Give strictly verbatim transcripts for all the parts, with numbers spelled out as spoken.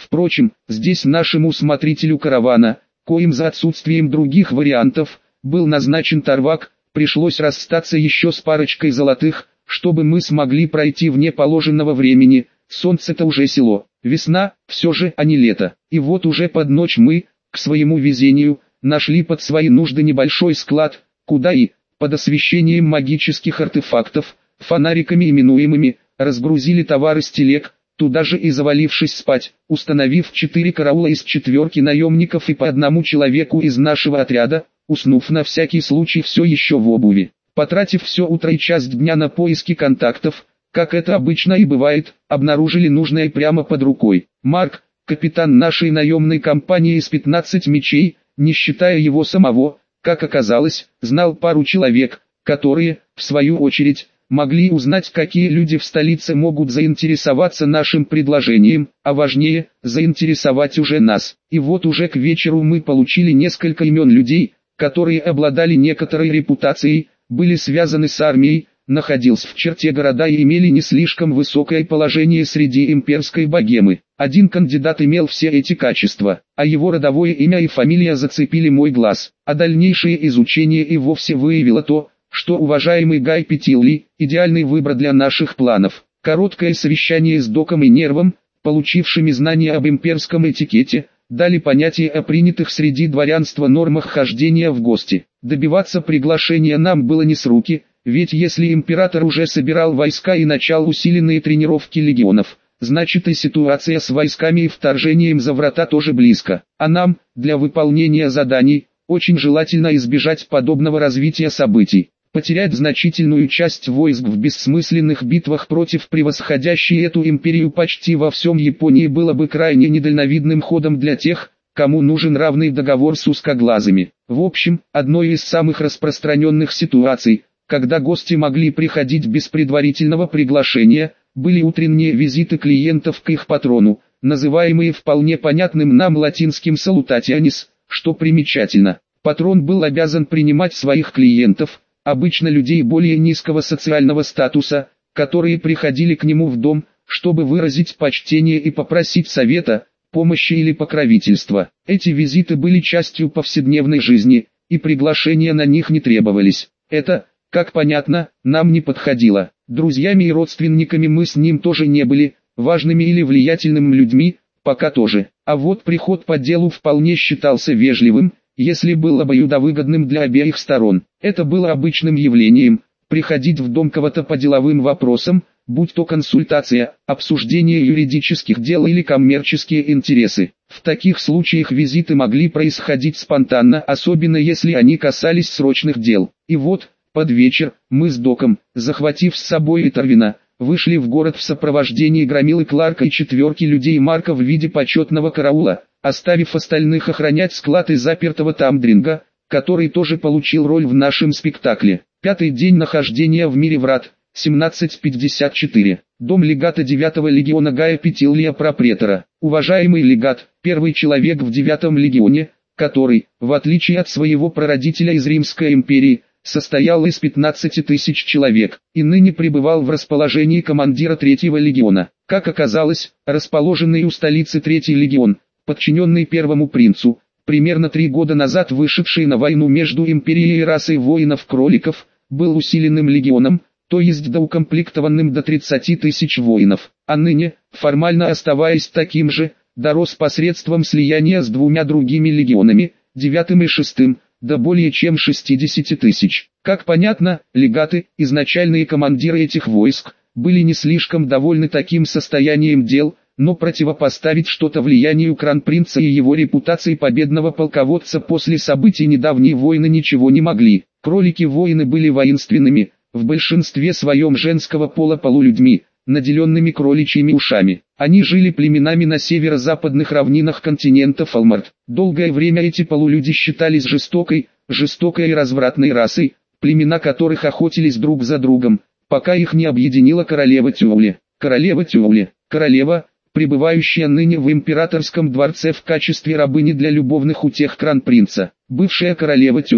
Впрочем, здесь нашему смотрителю каравана, коим за отсутствием других вариантов, был назначен Тарвак, пришлось расстаться еще с парочкой золотых, чтобы мы смогли пройти вне положенного времени. Солнце-то уже село, весна, все же, а не лето. И вот уже под ночь мы, к своему везению, нашли под свои нужды небольшой склад, куда и, под освещением магических артефактов, фонариками именуемыми, разгрузили товары с телег, туда же и завалившись спать, установив четыре караула из четверки наемников и по одному человеку из нашего отряда, уснув на всякий случай все еще в обуви. Потратив все утро и часть дня на поиски контактов, как это обычно и бывает, обнаружили нужное прямо под рукой. Марк, капитан нашей наемной компании из пятнадцати мечей, не считая его самого, как оказалось, знал пару человек, которые, в свою очередь, могли узнать, какие люди в столице могут заинтересоваться нашим предложением, а важнее, заинтересовать уже нас. И вот уже к вечеру мы получили несколько имен людей, которые обладали некоторой репутацией, были связаны с армией, находился в черте города и имели не слишком высокое положение среди имперской богемы. Один кандидат имел все эти качества, а его родовое имя и фамилия зацепили мой глаз, а дальнейшее изучение и вовсе выявило то, что уважаемый Гай Петилли – идеальный выбор для наших планов. Короткое совещание с Доком и Нервом, получившими знания об имперском этикете, дали понятие о принятых среди дворянства нормах хождения в гости. Добиваться приглашения нам было не с руки, ведь если император уже собирал войска и начал усиленные тренировки легионов, значит и ситуация с войсками и вторжением за врата тоже близко. А нам, для выполнения заданий, очень желательно избежать подобного развития событий. Потерять значительную часть войск в бессмысленных битвах против превосходящей эту империю почти во всем Японии было бы крайне недальновидным ходом для тех, кому нужен равный договор с узкоглазыми. В общем, одной из самых распространенных ситуаций, когда гости могли приходить без предварительного приглашения, были утренние визиты клиентов к их патрону, называемые вполне понятным нам латинским «салутатионис», что примечательно. Патрон был обязан принимать своих клиентов, обычно людей более низкого социального статуса, которые приходили к нему в дом, чтобы выразить почтение и попросить совета, помощи или покровительства. Эти визиты были частью повседневной жизни, и приглашения на них не требовались. Это, как понятно, нам не подходило. Друзьями и родственниками мы с ним тоже не были, важными или влиятельными людьми, пока тоже. А вот приход по делу вполне считался вежливым, если был обоюдовыгодным для обеих сторон. Это было обычным явлением, приходить в дом кого-то по деловым вопросам, будь то консультация, обсуждение юридических дел или коммерческие интересы. В таких случаях визиты могли происходить спонтанно, особенно если они касались срочных дел. И вот, под вечер, мы с Доком, захватив с собой и Тарвина, вышли в город в сопровождении Громилы Кларка и четверки людей Марка в виде почетного караула, оставив остальных охранять склад и запертого там Дринга, который тоже получил роль в нашем спектакле. Пятый день нахождения в мире врат, семнадцать пятьдесят четыре. Дом легата девятого легиона Гая Петилия Пропретора. Уважаемый легат, первый человек в девятом легионе, который, в отличие от своего прародителя из Римской империи, состоял из пятнадцати тысяч человек, и ныне пребывал в расположении командира третьего легиона. Как оказалось, расположенный у столицы третий легион, подчиненный первому принцу, примерно три года назад вышедший на войну между империей и расой воинов-кроликов, был усиленным легионом, то есть доукомплектованным до тридцати тысяч воинов, а ныне, формально оставаясь таким же, дорос посредством слияния с двумя другими легионами, девятым и шестым, до более чем шестидесяти тысяч. Как понятно, легаты, изначальные командиры этих войск, были не слишком довольны таким состоянием дел, но противопоставить что-то влиянию кронпринца и его репутации победного полководца после событий недавней войны ничего не могли. Кролики-воины были воинственными, в большинстве своем женского пола полулюдьми, наделенными кроличьими ушами. Они жили племенами на северо-западных равнинах континента Фалмарт. Долгое время эти полулюди считались жестокой, жестокой и развратной расой, племена которых охотились друг за другом, пока их не объединила королева Тюле. Королева Тюле, королева, пребывающая ныне в императорском дворце в качестве рабыни для любовных утех кронпринца. Бывшая королева Тюле,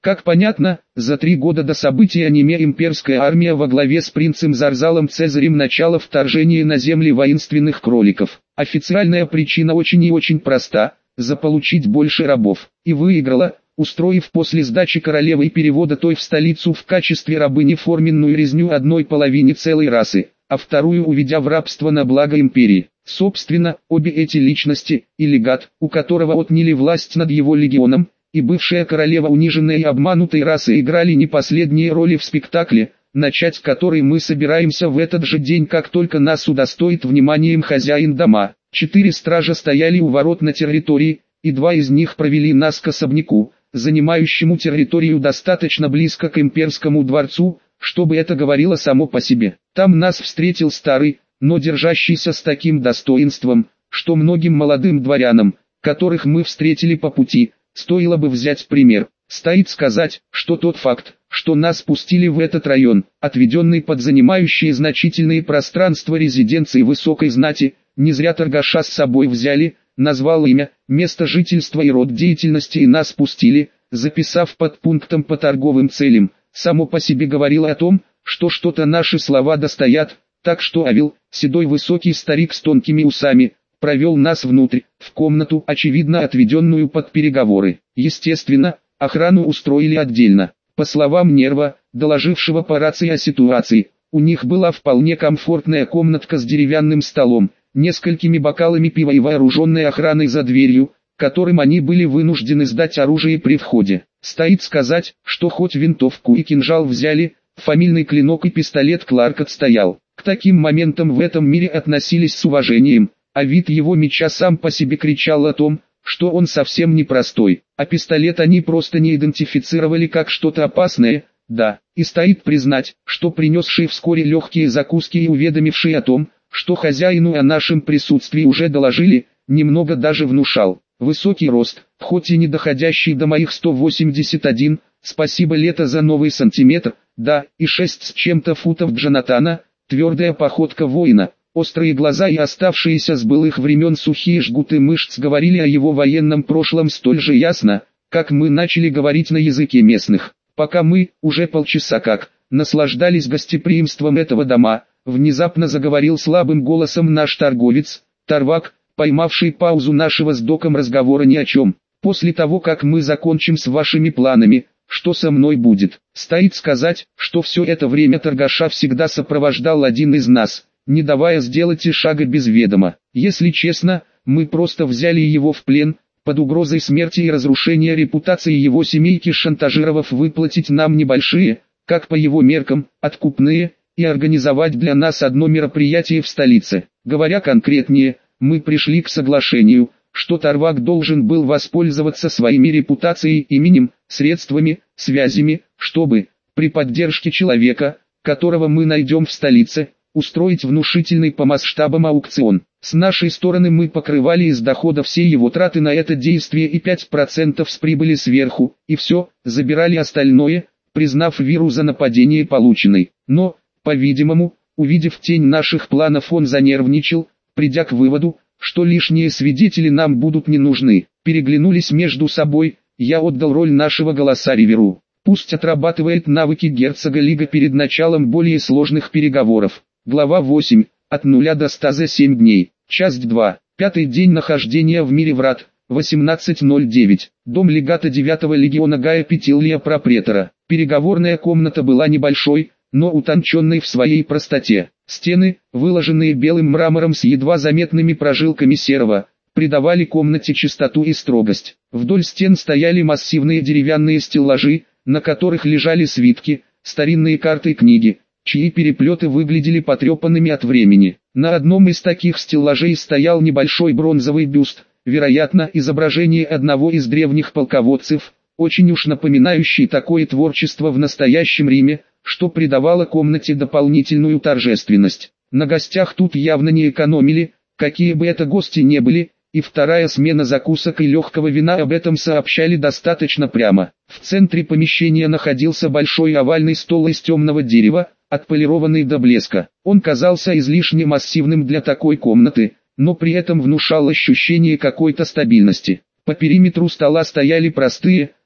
Как понятно, за три года до событий аниме имперская армия во главе с принцем Зарзалом Цезарем начала вторжение на земли воинственных кроликов. Официальная причина очень и очень проста – заполучить больше рабов. И выиграла, устроив после сдачи королевы и перевода той в столицу в качестве рабыни форменную резню одной половине целой расы, а вторую уведя в рабство на благо империи. Собственно, обе эти личности, и легат, у которого отняли власть над его легионом, и бывшая королева униженной и обманутой расы играли не последние роли в спектакле, начать который мы собираемся в этот же день, как только нас удостоит вниманием хозяин дома. Четыре стража стояли у ворот на территории, и два из них провели нас к особняку, занимающему территорию достаточно близко к имперскому дворцу, чтобы это говорило само по себе. Там нас встретил старый, но держащийся с таким достоинством, что многим молодым дворянам, которых мы встретили по пути, стоило бы взять пример. Стоит сказать, что тот факт, что нас пустили в этот район, отведенный под занимающие значительные пространства резиденции высокой знати, не зря торгаша с собой взяли, назвал имя, место жительства и род деятельности и нас пустили, записав под пунктом по торговым целям, само по себе говорило о том, что что-то наши слова достоят, так что Авел, седой высокий старик с тонкими усами, провел нас внутрь, в комнату, очевидно отведенную под переговоры. Естественно, охрану устроили отдельно. По словам Нерва, доложившего по рации о ситуации, у них была вполне комфортная комнатка с деревянным столом, несколькими бокалами пива и вооруженной охраной за дверью, которым они были вынуждены сдать оружие при входе. Стоит сказать, что хоть винтовку и кинжал взяли, фамильный клинок и пистолет Кларк отстоял. К таким моментам в этом мире относились с уважением, а вид его меча сам по себе кричал о том, что он совсем непростой, а пистолет они просто не идентифицировали как что-то опасное, да, и стоит признать, что принесший вскоре легкие закуски и уведомивший о том, что хозяину о нашем присутствии уже доложили, немного даже внушал. Высокий рост, хоть и не доходящий до моих сто восемьдесят один, спасибо лето за новый сантиметр, да, и шесть с чем-то футов Джонатана, твердая походка воина, острые глаза и оставшиеся с былых времен сухие жгуты мышц говорили о его военном прошлом столь же ясно, как мы начали говорить на языке местных. Пока мы, уже полчаса как, наслаждались гостеприимством этого дома, внезапно заговорил слабым голосом наш торговец, Тарвак, поймавший паузу нашего с доком разговора ни о чем. После того, как мы закончим с вашими планами, что со мной будет? Стоит сказать, что все это время торгаша всегда сопровождал один из нас, не давая сделать и шага без ведома. Если честно, мы просто взяли его в плен, под угрозой смерти и разрушения репутации его семейки, шантажировав выплатить нам небольшие, как по его меркам, откупные, и организовать для нас одно мероприятие в столице. Говоря конкретнее, мы пришли к соглашению, что Тарвак должен был воспользоваться своими репутацией, именем, средствами, связями, чтобы, при поддержке человека, которого мы найдем в столице, устроить внушительный по масштабам аукцион. С нашей стороны мы покрывали из дохода все его траты на это действие и пять процентов с прибыли сверху, и все, забирали остальное, признав виру за нападение полученной. Но, по-видимому, увидев тень наших планов, он занервничал, придя к выводу, что лишние свидетели нам будут не нужны. Переглянулись между собой, я отдал роль нашего голоса Риверу. Пусть отрабатывает навыки герцога Лига перед началом более сложных переговоров. Глава восемь. От нуля до ста за семь дней. Часть два. Пятый день нахождения в мире врат. восемнадцать ноль девять. Дом легата девятого легиона Гая Петилия Пропретора. Переговорная комната была небольшой, но утонченной в своей простоте. Стены, выложенные белым мрамором с едва заметными прожилками серого, придавали комнате чистоту и строгость. Вдоль стен стояли массивные деревянные стеллажи, на которых лежали свитки, старинные карты и книги, чьи переплеты выглядели потрепанными от времени. На одном из таких стеллажей стоял небольшой бронзовый бюст, вероятно, изображение одного из древних полководцев, очень уж напоминающий такое творчество в настоящем Риме, что придавало комнате дополнительную торжественность. На гостях тут явно не экономили, какие бы это гости не были, и вторая смена закусок и легкого вина об этом сообщали достаточно прямо. В центре помещения находился большой овальный стол из темного дерева, отполированный до блеска. Он казался излишне массивным для такой комнаты, но при этом внушал ощущение какой-то стабильности. По периметру стола стояли простые,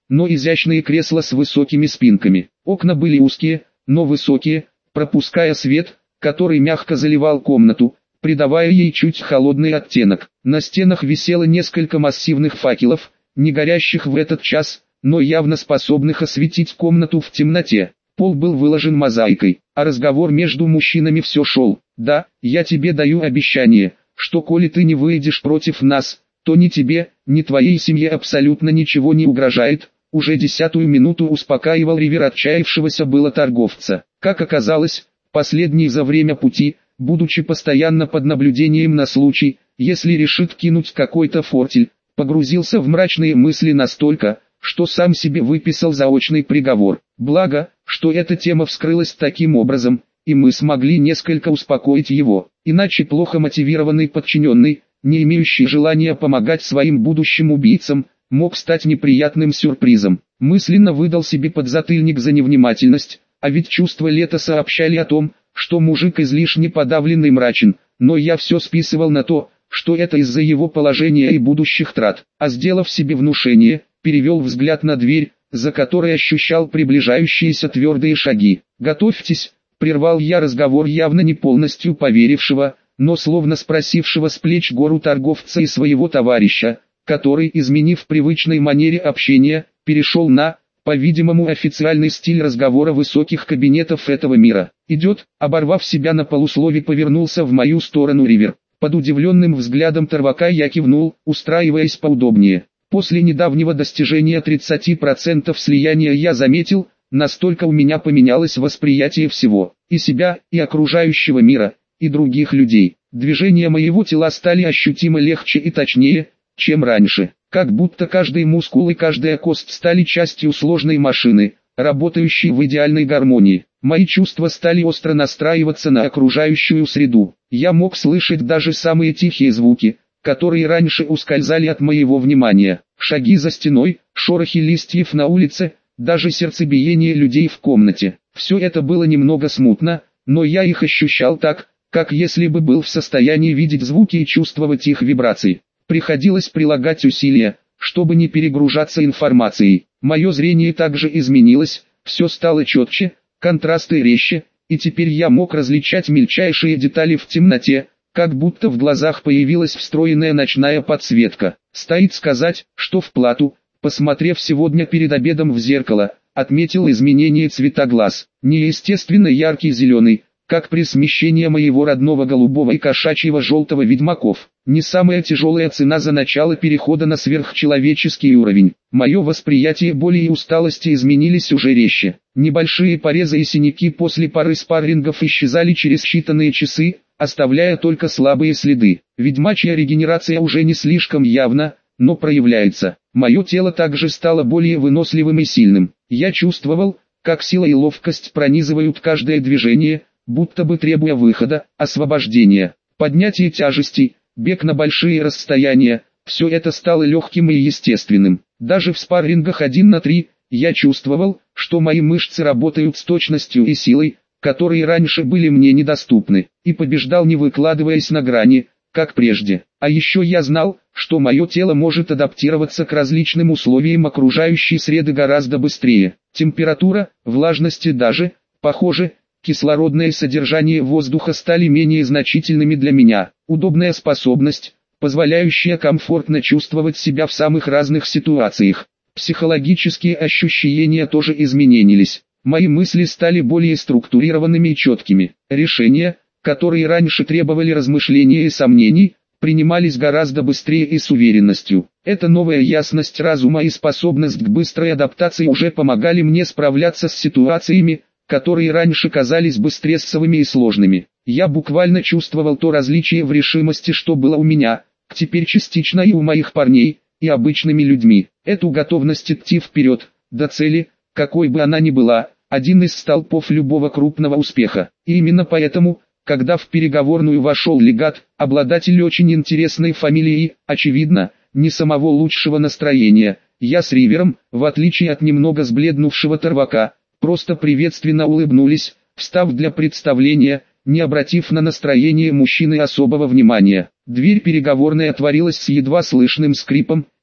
но изящные кресла с высокими спинками. Окна были узкие, но высокие, пропуская свет, который мягко заливал комнату, придавая ей чуть холодный оттенок. На стенах висело несколько массивных факелов, не горящих в этот час, но явно способных осветить комнату в темноте. Пол был выложен мозаикой, а разговор между мужчинами все шел. «Да, я тебе даю обещание, что коли ты не выйдешь против нас, то ни тебе, ни твоей семье абсолютно ничего не угрожает», уже десятую минуту успокаивал Ривер отчаявшегося было торговца. Как оказалось, последний за время пути, будучи постоянно под наблюдением на случай, если решит кинуть какой-то фортель, погрузился в мрачные мысли настолько, что сам себе выписал заочный приговор. Благо, что эта тема вскрылась таким образом, и мы смогли несколько успокоить его. Иначе плохо мотивированный подчиненный, не имеющий желания помогать своим будущим убийцам, мог стать неприятным сюрпризом. Мысленно выдал себе подзатыльник за невнимательность, а ведь чувства Лето сообщали о том, что мужик излишне подавлен и мрачен, но я все списывал на то, что это из-за его положения и будущих трат. А сделав себе внушение, перевел взгляд на дверь, за которой ощущал приближающиеся твердые шаги. «Готовьтесь», — прервал я разговор явно не полностью поверившего, но словно спросившего с плеч гору торговца и своего товарища, который, изменив привычной манере общения, перешел на, по-видимому, официальный стиль разговора высоких кабинетов этого мира. «Идет», — оборвав себя на полуслове, повернулся в мою сторону Ривер. Под удивленным взглядом Тарвака я кивнул, устраиваясь поудобнее. После недавнего достижения тридцати процентов слияния я заметил, настолько у меня поменялось восприятие всего, и себя, и окружающего мира, и других людей. Движения моего тела стали ощутимо легче и точнее, чем раньше, как будто каждый мускул и каждая кость стали частью сложной машины, работающей в идеальной гармонии. Мои чувства стали остро настраиваться на окружающую среду. Я мог слышать даже самые тихие звуки, которые раньше ускользали от моего внимания. Шаги за стеной, шорохи листьев на улице, даже сердцебиение людей в комнате. Все это было немного смутно, но я их ощущал так, как если бы был в состоянии видеть звуки и чувствовать их вибрации. Приходилось прилагать усилия, чтобы не перегружаться информацией. Мое зрение также изменилось, все стало четче, контрасты резче, и теперь я мог различать мельчайшие детали в темноте, как будто в глазах появилась встроенная ночная подсветка. Стоит сказать, что вплоту, посмотрев сегодня перед обедом в зеркало, отметил изменение цвета глаз. Неестественно яркий зеленый, как при смещении моего родного голубого и кошачьего желтого ведьмаков. Не самая тяжелая цена за начало перехода на сверхчеловеческий уровень. Мое восприятие боли и усталости изменились уже резче. Небольшие порезы и синяки после пары спаррингов исчезали через считанные часы, оставляя только слабые следы. Ведьмачья регенерация уже не слишком явна, но проявляется. Мое тело также стало более выносливым и сильным. Я чувствовал, как сила и ловкость пронизывают каждое движение, будто бы требуя выхода, освобождения. Поднятие тяжестей, бег на большие расстояния, все это стало легким и естественным. Даже в спаррингах один на три, я чувствовал, что мои мышцы работают с точностью и силой, которые раньше были мне недоступны, и побеждал не выкладываясь на грани, как прежде. А еще я знал, что мое тело может адаптироваться к различным условиям окружающей среды гораздо быстрее. Температура, влажность и даже, похоже, кислородное содержание воздуха стали менее значительными для меня. Удобная способность, позволяющая комфортно чувствовать себя в самых разных ситуациях. Психологические ощущения тоже изменились. Мои мысли стали более структурированными и четкими. Решения, которые раньше требовали размышления и сомнений, принимались гораздо быстрее и с уверенностью. Эта новая ясность разума и способность к быстрой адаптации уже помогали мне справляться с ситуациями, которые раньше казались бы стрессовыми и сложными. Я буквально чувствовал то различие в решимости, что было у меня, теперь частично и у моих парней, и обычными людьми. Эту готовность идти вперед, до цели, какой бы она ни была, один из столпов любого крупного успеха. И именно поэтому, когда в переговорную вошел легат, обладатель очень интересной фамилии, очевидно, не самого лучшего настроения, я с Ривером, в отличие от немного сбледнувшего Тарвака, просто приветственно улыбнулись, встав для представления, не обратив на настроение мужчины особого внимания. Дверь переговорной отворилась с едва слышным скрипом,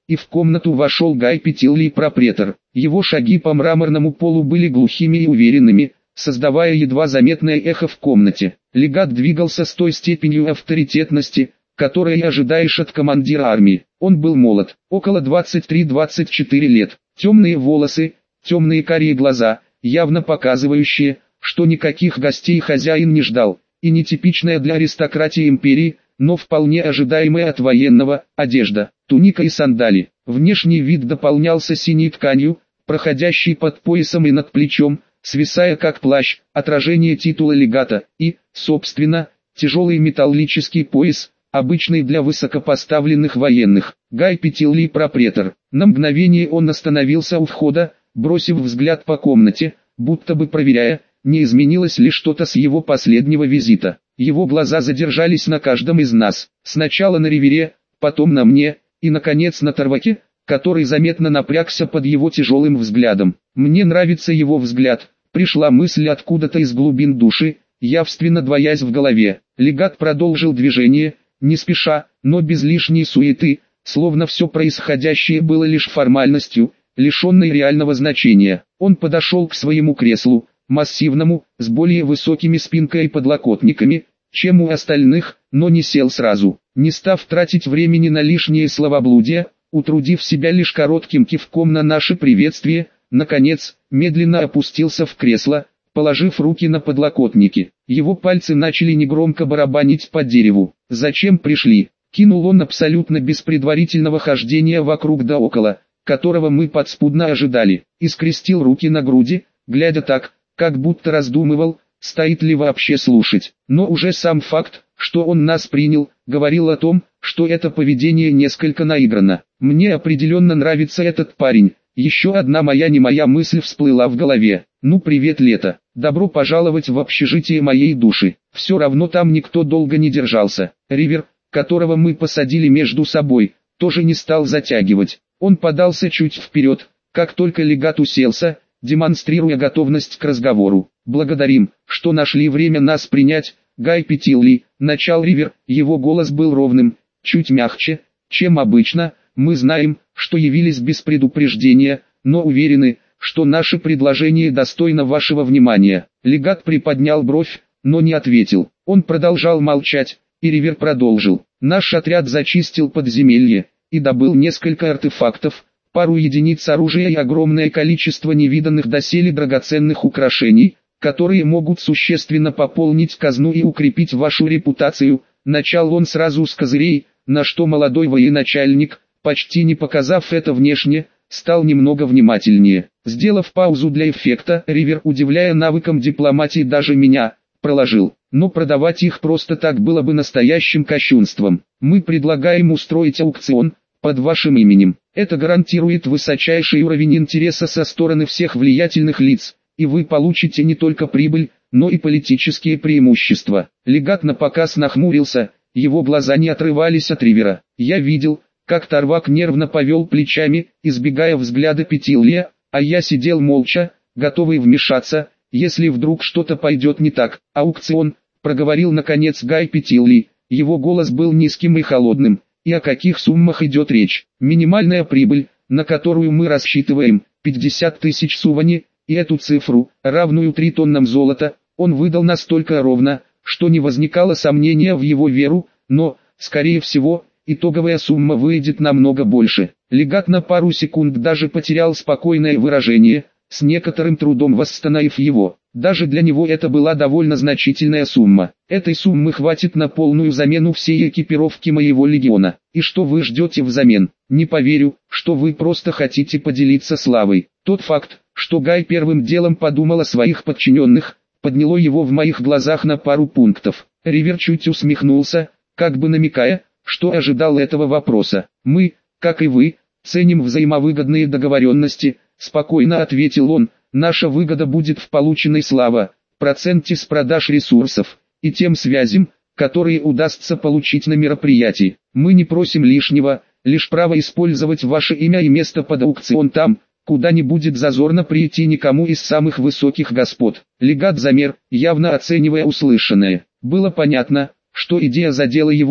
и в комнату вошел Гай Петилли, пропретор. Его шаги по мраморному полу были глухими и уверенными, создавая едва заметное эхо в комнате. Легат двигался с той степенью авторитетности, которой ожидаешь от командира армии. Он был молод, около двадцати трёх — двадцати четырёх лет, темные волосы, темные карие глаза, явно показывающие, что никаких гостей хозяин не ждал, и нетипичная для аристократии империи, но вполне ожидаемая от военного, одежда, туника и сандали. Внешний вид дополнялся синей тканью, проходящей под поясом и над плечом, свисая как плащ, отражение титула легата, и, собственно, тяжелый металлический пояс, обычный для высокопоставленных военных. Гай Петилли, пропретор. На мгновение он остановился у входа, бросив взгляд по комнате, будто бы проверяя, не изменилось ли что-то с его последнего визита. Его глаза задержались на каждом из нас, сначала на Ривере, потом на мне, и наконец на Тарваке, который заметно напрягся под его тяжелым взглядом. Мне нравится его взгляд, пришла мысль откуда-то из глубин души, явственно двоясь в голове. Легат продолжил движение, не спеша, но без лишней суеты, словно все происходящее было лишь формальностью, лишенной реального значения. Он подошел к своему креслу, массивному, с более высокими спинкой и подлокотниками, чем у остальных, но не сел сразу, не став тратить времени на лишние словоблудия, утрудив себя лишь коротким кивком на наше приветствие, наконец, медленно опустился в кресло, положив руки на подлокотники. Его пальцы начали негромко барабанить по дереву. «Зачем пришли?» — кинул он абсолютно без предварительного хождения вокруг да около, которого мы подспудно ожидали, и скрестил руки на груди, глядя так, как будто раздумывал, стоит ли вообще слушать. Но уже сам факт, что он нас принял, говорил о том, что это поведение несколько наиграно. Мне определенно нравится этот парень. Еще одна моя не моя мысль всплыла в голове. Ну привет, лето. Добро пожаловать в общежитие моей души. Все равно там никто долго не держался. Ривер, которого мы посадили между собой, тоже не стал затягивать. Он подался чуть вперед, как только легат уселся, демонстрируя готовность к разговору. «Благодарим, что нашли время нас принять, Гай Петилли», — начал Ривер. Его голос был ровным, чуть мягче, чем обычно. «Мы знаем, что явились без предупреждения, но уверены, что наше предложение достойно вашего внимания». Легат приподнял бровь, но не ответил. Он продолжал молчать, и Ривер продолжил. «Наш отряд зачистил подземелье и добыл несколько артефактов, пару единиц оружия и огромное количество невиданных доселе драгоценных украшений, которые могут существенно пополнить казну и укрепить вашу репутацию». Начал он сразу с козырей, на что молодой военачальник, почти не показав это внешне, стал немного внимательнее. Сделав паузу для эффекта, Ривер, удивляя навыкам дипломатии даже меня, проложил. Но продавать их просто так было бы настоящим кощунством. Мы предлагаем устроить аукцион под вашим именем. Это гарантирует высочайший уровень интереса со стороны всех влиятельных лиц, и вы получите не только прибыль, но и политические преимущества. Легат напоказ нахмурился, его глаза не отрывались от Ривера. Я видел, как Тарвак нервно повел плечами, избегая взгляда Петилли, а я сидел молча, готовый вмешаться, если вдруг что-то пойдет не так. «Аукцион», — проговорил наконец Гай Петилли, его голос был низким и холодным. «И о каких суммах идет речь?» «Минимальная прибыль, на которую мы рассчитываем, пятьдесят тысяч сувани, и эту цифру, равную три тоннам золота, он выдал настолько ровно, что не возникало сомнения в его веру, но, скорее всего, итоговая сумма выйдет намного больше». Легат на пару секунд даже потерял спокойное выражение, с некоторым трудом восстановив его. Даже для него это была довольно значительная сумма. Этой суммы хватит на полную замену всей экипировки моего легиона. И что вы ждете взамен? Не поверю, что вы просто хотите поделиться славой. Тот факт, что Гай первым делом подумал о своих подчиненных, подняло его в моих глазах на пару пунктов. Ривер чуть усмехнулся, как бы намекая, что ожидал этого вопроса. «Мы, как и вы, ценим взаимовыгодные договоренности», — спокойно ответил он. «Наша выгода будет в полученной славе, проценте с продаж ресурсов, и тем связям, которые удастся получить на мероприятии. Мы не просим лишнего, лишь право использовать ваше имя и место под аукцион там, куда не будет зазорно прийти никому из самых высоких господ». Легат замер, явно оценивая услышанное. Было понятно, что идея задела его,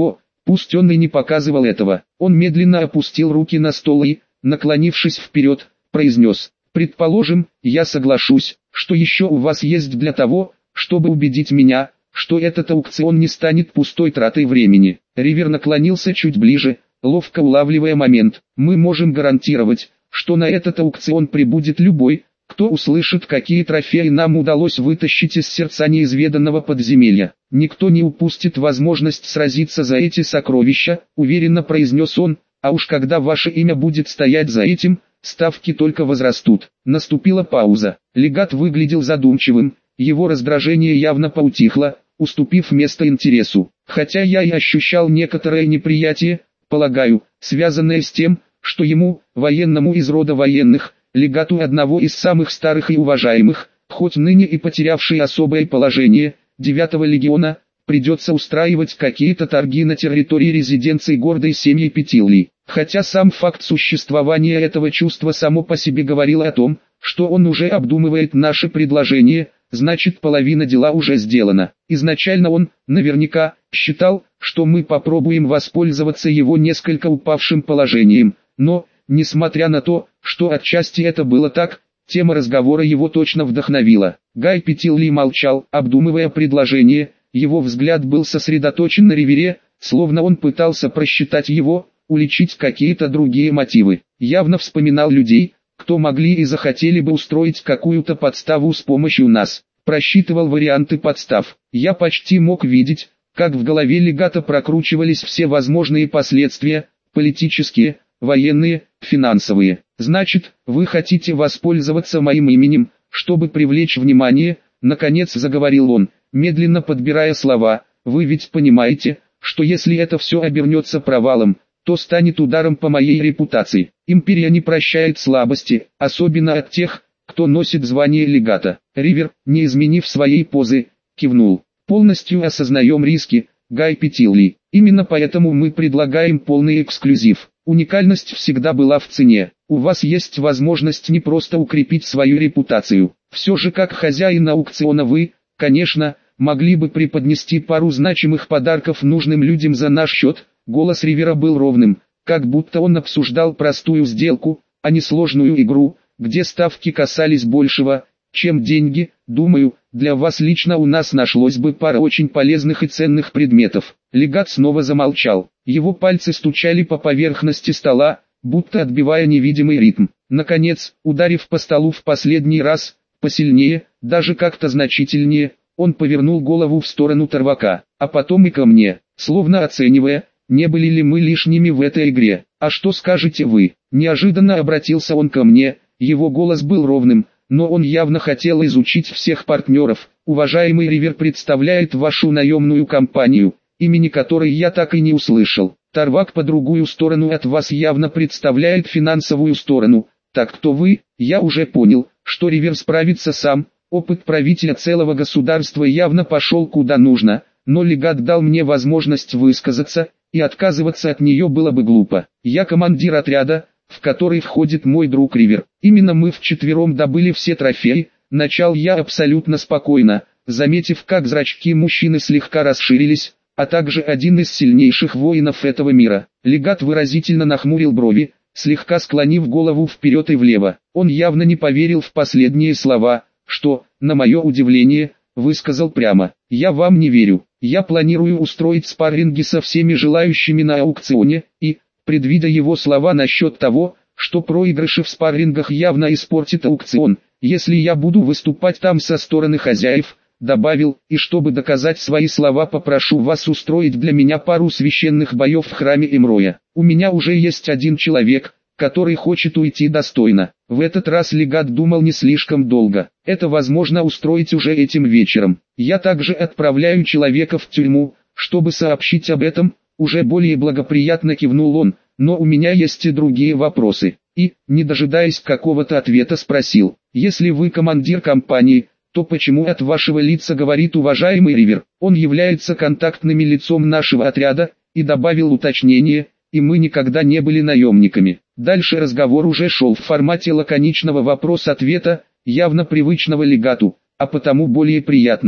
Пусть он и не показывал этого. Он медленно опустил руки на стол и, наклонившись вперед, произнес: «Предположим, я соглашусь, что еще у вас есть для того, чтобы убедить меня, что этот аукцион не станет пустой тратой времени». Ривер наклонился чуть ближе, ловко улавливая момент. «Мы можем гарантировать, что на этот аукцион прибудет любой, кто услышит, какие трофеи нам удалось вытащить из сердца неизведанного подземелья. Никто не упустит возможность сразиться за эти сокровища», — уверенно произнес он, «а уж когда ваше имя будет стоять за этим, ставки только возрастут». Наступила пауза. Легат выглядел задумчивым, его раздражение явно поутихло, уступив место интересу. Хотя я и ощущал некоторое неприятие, полагаю, связанное с тем, что ему, военному из рода военных, легату одного из самых старых и уважаемых, хоть ныне и потерявший особое положение, девятого легиона, придется устраивать какие-то торги на территории резиденции гордой семьи Петилли. Хотя сам факт существования этого чувства само по себе говорил о том, что он уже обдумывает наше предложение, значит, половина дела уже сделана. Изначально он, наверняка, считал, что мы попробуем воспользоваться его несколько упавшим положением, но, несмотря на то, что отчасти это было так, тема разговора его точно вдохновила. Гай Петилли молчал, обдумывая предложение, его взгляд был сосредоточен на Ривере, словно он пытался просчитать его, уличить какие-то другие мотивы. Явно вспоминал людей, кто могли и захотели бы устроить какую-то подставу с помощью нас. Просчитывал варианты подстав. Я почти мог видеть, как в голове легата прокручивались все возможные последствия, политические, военные, финансовые. «Значит, вы хотите воспользоваться моим именем, чтобы привлечь внимание?» Наконец заговорил он, медленно подбирая слова. «Вы ведь понимаете, что если это все обернется провалом, то станет ударом по моей репутации. Империя не прощает слабости, особенно от тех, кто носит звание легата». Ривер, не изменив своей позы, кивнул. «Полностью осознаем риски, Гай Петилли. Именно поэтому мы предлагаем полный эксклюзив. Уникальность всегда была в цене. У вас есть возможность не просто укрепить свою репутацию. Все же как хозяин аукциона вы, конечно, могли бы преподнести пару значимых подарков нужным людям за наш счет». Голос Ривера был ровным, как будто он обсуждал простую сделку, а не сложную игру, где ставки касались большего, чем деньги. «Думаю, для вас лично у нас нашлось бы пара очень полезных и ценных предметов». Легат снова замолчал. Его пальцы стучали по поверхности стола, будто отбивая невидимый ритм. Наконец, ударив по столу в последний раз, посильнее, даже как-то значительнее, он повернул голову в сторону Тарвака, а потом и ко мне, словно оценивая, не были ли мы лишними в этой игре. «А что скажете вы?» Неожиданно обратился он ко мне, его голос был ровным, но он явно хотел изучить всех партнеров. «Уважаемый Ривер представляет вашу наемную компанию, имени которой я так и не услышал. Тарвак по другую сторону от вас явно представляет финансовую сторону. Так кто вы?» Я уже понял, что Ривер справится сам. Опыт правителя целого государства явно пошел куда нужно, но легат дал мне возможность высказаться, и отказываться от нее было бы глупо. «Я командир отряда, в который входит мой друг Ривер. Именно мы вчетвером добыли все трофеи», — начал я абсолютно спокойно, заметив, как зрачки мужчины слегка расширились, а также один из сильнейших воинов этого мира. Легат выразительно нахмурил брови, слегка склонив голову вперед и влево. Он явно не поверил в последние слова, что, на мое удивление, высказал прямо. «Я вам не верю. Я планирую устроить спарринги со всеми желающими на аукционе, и, предвидя его слова насчет того, что проигрыши в спаррингах явно испортит аукцион, если я буду выступать там со стороны хозяев», добавил, «и чтобы доказать свои слова, попрошу вас устроить для меня пару священных боев в храме Имроя. У меня уже есть один человек, который хочет уйти достойно». В этот раз легат думал не слишком долго. «Это возможно устроить уже этим вечером. Я также отправляю человека в тюрьму, чтобы сообщить об этом», уже более благоприятно кивнул он, «но у меня есть и другие вопросы». И, не дожидаясь какого-то ответа, спросил: «Если вы командир компании, то почему от вашего лица говорит уважаемый Ривер? Он является контактным лицом нашего отряда», и добавил уточнение: «и мы никогда не были наемниками». Дальше разговор уже шел в формате лаконичного вопрос-ответа, явно привычного легату, а потому более приятного.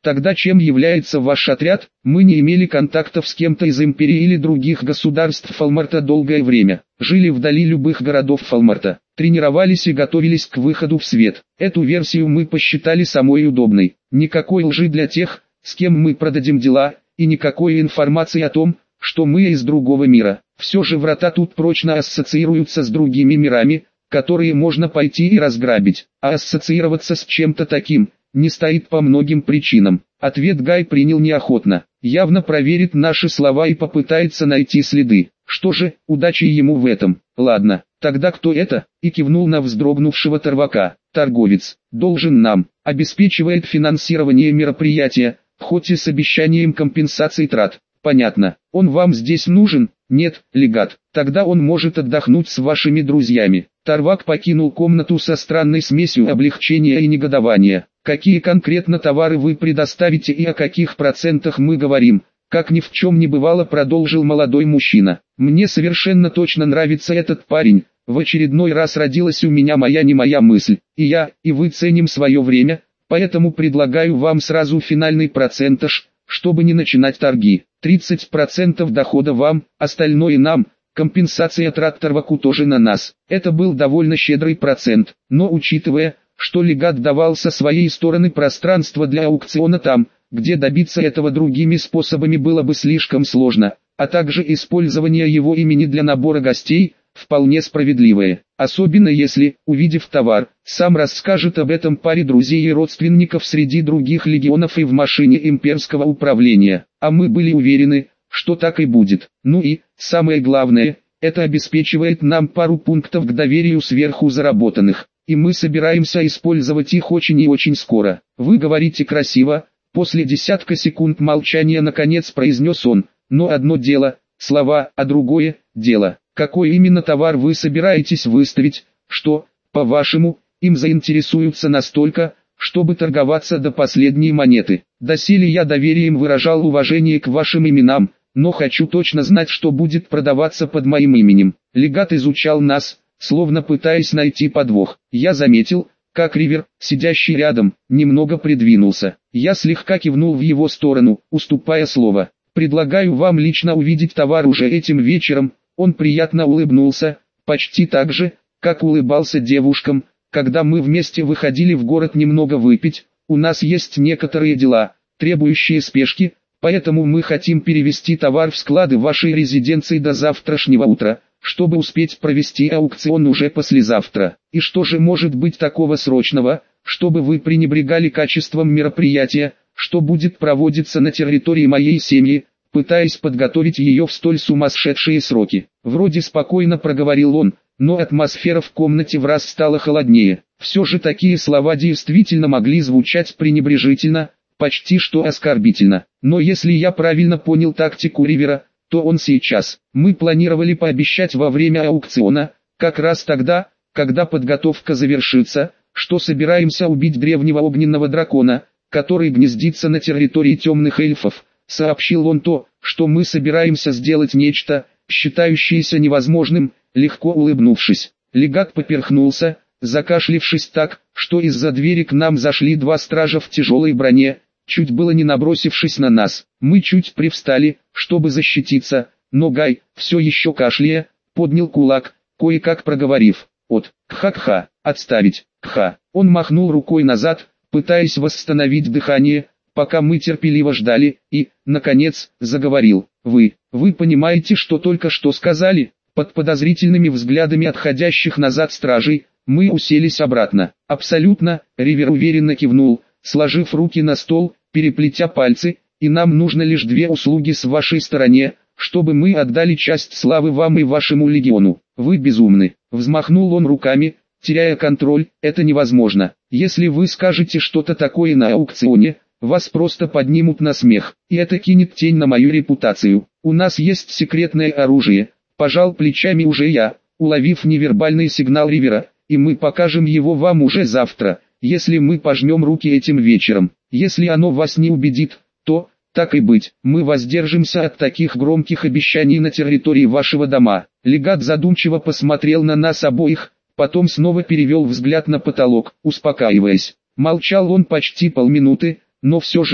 Тогда чем является ваш отряд? Мы не имели контактов с кем-то из империи или других государств Фалмарта долгое время. Жили вдали любых городов Фалмарта. Тренировались и готовились к выходу в свет. Эту версию мы посчитали самой удобной. Никакой лжи для тех, с кем мы продадим дела, и никакой информации о том, что мы из другого мира. Все же врата тут прочно ассоциируются с другими мирами, которые можно пойти и разграбить. А ассоциироваться с чем-то таким не стоит по многим причинам. Ответ Гай принял неохотно. Явно проверит наши слова и попытается найти следы. Что же, удачи ему в этом. Ладно, тогда кто это? И кивнул на вздрогнувшего Тарвака. Торговец. Должен нам. Обеспечивает финансирование мероприятия, хоть и с обещанием компенсации трат. Понятно. Он вам здесь нужен? Нет, легат. Тогда он может отдохнуть с вашими друзьями. Тарвак покинул комнату со странной смесью облегчения и негодования. Какие конкретно товары вы предоставите и о каких процентах мы говорим? Как ни в чем не бывало, продолжил молодой мужчина. Мне совершенно точно нравится этот парень. В очередной раз родилась у меня моя не моя мысль. И я, и вы ценим свое время, поэтому предлагаю вам сразу финальный процентаж, чтобы не начинать торги. тридцать процентов дохода вам, остальное нам. Компенсация трат Тарваку тоже на нас. Это был довольно щедрый процент, но учитывая, что легат давал со своей стороны пространство для аукциона там, где добиться этого другими способами было бы слишком сложно, а также использование его имени для набора гостей, вполне справедливое. Особенно если, увидев товар, сам расскажет об этом паре друзей и родственников среди других легионов и в машине имперского управления. А мы были уверены, что так и будет. Ну и, самое главное, это обеспечивает нам пару пунктов к доверию сверху заработанных. И мы собираемся использовать их очень и очень скоро. Вы говорите красиво, после десятка секунд молчания наконец произнес он, но одно дело, слова, а другое, дело. Какой именно товар вы собираетесь выставить, что, по-вашему, им заинтересуются настолько, чтобы торговаться до последней монеты? Доселе я доверием выражал уважение к вашим именам, но хочу точно знать, что будет продаваться под моим именем. Легат изучал нас, словно пытаясь найти подвох. Я заметил, как Ривер, сидящий рядом, немного придвинулся. Я слегка кивнул в его сторону, уступая слово. Предлагаю вам лично увидеть товар уже этим вечером. Он приятно улыбнулся, почти так же, как улыбался девушкам, когда мы вместе выходили в город немного выпить. У нас есть некоторые дела, требующие спешки, поэтому мы хотим перевести товар в склады вашей резиденции до завтрашнего утра, чтобы успеть провести аукцион уже послезавтра. И что же может быть такого срочного, чтобы вы пренебрегали качеством мероприятия, что будет проводиться на территории моей семьи, пытаясь подготовить ее в столь сумасшедшие сроки? Вроде спокойно проговорил он, но атмосфера в комнате враз стала холоднее. Все же такие слова действительно могли звучать пренебрежительно, почти что оскорбительно. Но если я правильно понял тактику Ривера, то он сейчас. Мы планировали пообещать во время аукциона, как раз тогда, когда подготовка завершится, что собираемся убить древнего огненного дракона, который гнездится на территории темных эльфов. Сообщил он то, что мы собираемся сделать нечто, считающееся невозможным, легко улыбнувшись. Легат поперхнулся, закашлившись так, что из-за двери к нам зашли два стража в тяжелой броне, чуть было не набросившись на нас. Мы чуть привстали, чтобы защититься, но Гай, все еще кашляя, поднял кулак, кое-как проговорив: «От, кха-кха, отставить, кха». Он махнул рукой назад, пытаясь восстановить дыхание, пока мы терпеливо ждали, и, наконец, заговорил: «Вы, вы понимаете, что только что сказали?» Под подозрительными взглядами отходящих назад стражей, мы уселись обратно. «Абсолютно», — Ривер уверенно кивнул, сложив руки на стол, переплетя пальцы, «и нам нужно лишь две услуги с вашей стороны, чтобы мы отдали часть славы вам и вашему легиону. Вы безумны». Взмахнул он руками, теряя контроль. «Это невозможно. Если вы скажете что-то такое на аукционе, вас просто поднимут на смех, и это кинет тень на мою репутацию. У нас есть секретное оружие», — пожал плечами уже я, уловив невербальный сигнал Ривера, «и мы покажем его вам уже завтра, если мы пожмем руки этим вечером. Если оно вас не убедит, то, так и быть, мы воздержимся от таких громких обещаний на территории вашего дома». Легат задумчиво посмотрел на нас обоих, потом снова перевел взгляд на потолок, успокаиваясь. Молчал он почти полминуты, но все же,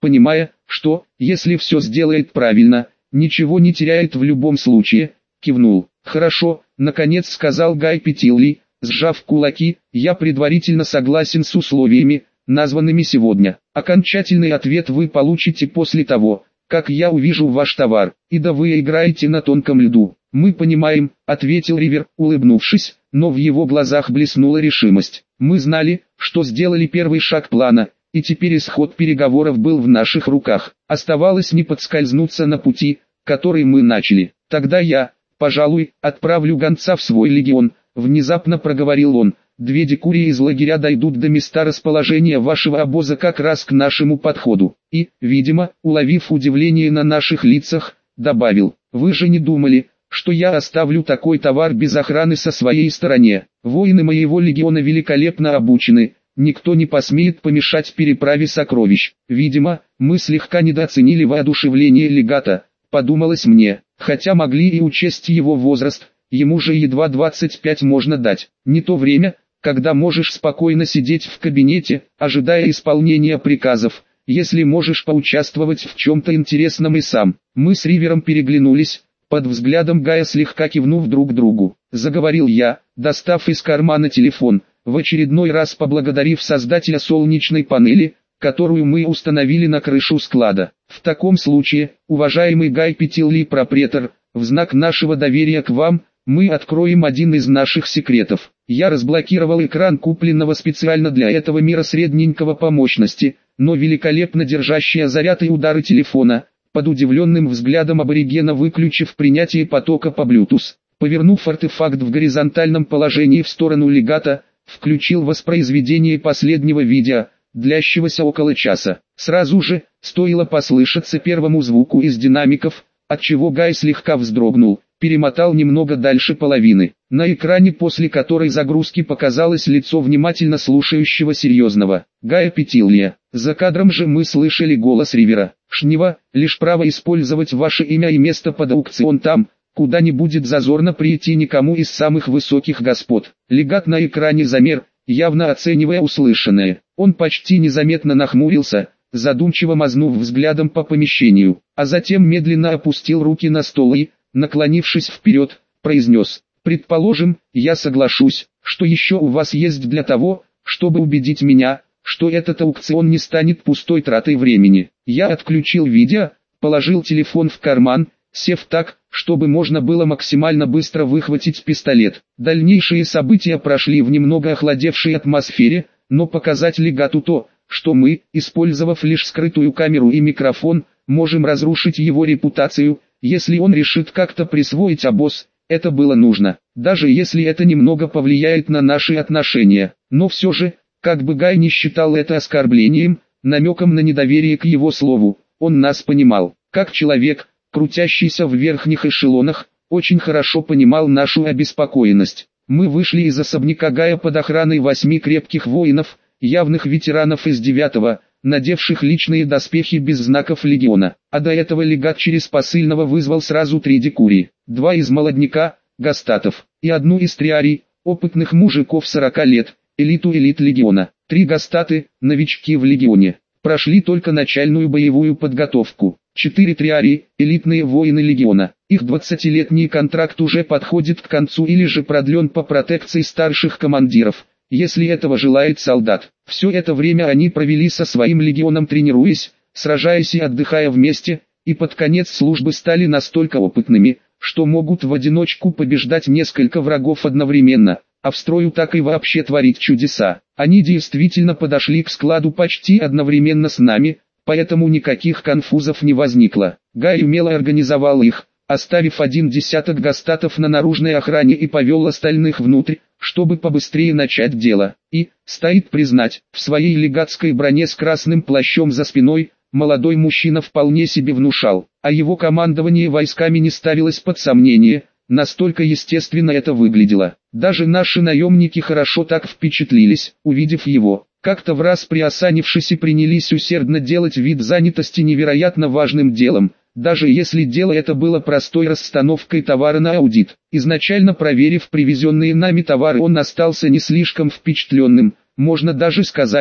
понимая, что, если все сделает правильно, ничего не теряет в любом случае, кивнул. «Хорошо», — наконец сказал Гай Петилли, сжав кулаки, «я предварительно согласен с условиями, названными сегодня. Окончательный ответ вы получите после того, как я увижу ваш товар, и да вы играете на тонком льду». «Мы понимаем», — ответил Ривер, улыбнувшись, но в его глазах блеснула решимость. «Мы знали, что сделали первый шаг плана, и теперь исход переговоров был в наших руках. Оставалось не подскользнуться на пути, который мы начали. Тогда я, пожалуй, отправлю гонца в свой легион», — внезапно проговорил он. «Две дикурии из лагеря дойдут до места расположения вашего обоза как раз к нашему подходу». И, видимо, уловив удивление на наших лицах, добавил: «Вы же не думали, что я оставлю такой товар без охраны со своей стороны? Воины моего легиона великолепно обучены, никто не посмеет помешать переправе сокровищ». Видимо, мы слегка недооценили воодушевление легата, подумалось мне, хотя могли и учесть его возраст, ему же едва двадцать пять можно дать. Не то время, когда можешь спокойно сидеть в кабинете, ожидая исполнения приказов, если можешь поучаствовать в чем-то интересном и сам. Мы с Ривером переглянулись, под взглядом Гая слегка кивнув друг другу. Заговорил я, достав из кармана телефон, в очередной раз поблагодарив создателя солнечной панели, которую мы установили на крышу склада. «В таком случае, уважаемый Гай Петилли пропретор, в знак нашего доверия к вам, мы откроем один из наших секретов». Я разблокировал экран купленного специально для этого мира средненького по мощности, но великолепно держащего заряд и удары телефона, под удивленным взглядом аборигена выключив принятие потока по Bluetooth. Повернув артефакт в горизонтальном положении в сторону легата, включил воспроизведение последнего видео, длящегося около часа. Сразу же, стоило послышаться первому звуку из динамиков, отчего Гай слегка вздрогнул, перемотал немного дальше половины. На экране, после которой загрузки, показалось лицо внимательно слушающего серьезного Гая Петилли. За кадром же мы слышали голос Ривера. «Шнева, лишь право использовать ваше имя и место под аукцион там, куда не будет зазорно прийти никому из самых высоких господ». Легат на экране замер, явно оценивая услышанное. Он почти незаметно нахмурился, задумчиво мазнув взглядом по помещению, а затем медленно опустил руки на стол и, наклонившись вперед, произнес: «Предположим, я соглашусь, что еще у вас есть для того, чтобы убедить меня, что этот аукцион не станет пустой тратой времени». Я отключил видео, положил телефон в карман, сев так, чтобы можно было максимально быстро выхватить пистолет. Дальнейшие события прошли в немного охладевшей атмосфере, но показать легату то, что мы, использовав лишь скрытую камеру и микрофон, можем разрушить его репутацию, если он решит как-то присвоить обоз, это было нужно, даже если это немного повлияет на наши отношения. Но все же, как бы Гай не считал это оскорблением, намеком на недоверие к его слову, он нас понимал. Как человек, крутящийся в верхних эшелонах, очень хорошо понимал нашу обеспокоенность. Мы вышли из особняка Гая под охраной восьми крепких воинов, явных ветеранов из девятого, надевших личные доспехи без знаков легиона. А до этого легат через посыльного вызвал сразу три дикурии, два из молодняка, гастатов, и одну из триарий, опытных мужиков сорока лет, элиту элит легиона. Три гастаты, новички в легионе, прошли только начальную боевую подготовку. Четыре триарии, элитные воины легиона. Их двадцатилетний контракт уже подходит к концу или же продлен по протекции старших командиров, если этого желает солдат. Все это время они провели со своим легионом, тренируясь, сражаясь и отдыхая вместе, и под конец службы стали настолько опытными, что могут в одиночку побеждать несколько врагов одновременно, а в строю так и вообще творить чудеса. Они действительно подошли к складу почти одновременно с нами, поэтому никаких конфузов не возникло. Гай умело организовал их, оставив один десяток гастатов на наружной охране, и повел остальных внутрь, чтобы побыстрее начать дело. И, стоит признать, в своей легатской броне с красным плащом за спиной, молодой мужчина вполне себе внушал, а его командование войсками не ставилось под сомнение, настолько естественно это выглядело. Даже наши наемники хорошо так впечатлились, увидев его. Как-то враз приосанившись и принялись усердно делать вид занятости невероятно важным делом, даже если дело это было простой расстановкой товара на аудит. Изначально проверив привезенные нами товары, он остался не слишком впечатленным, можно даже сказать,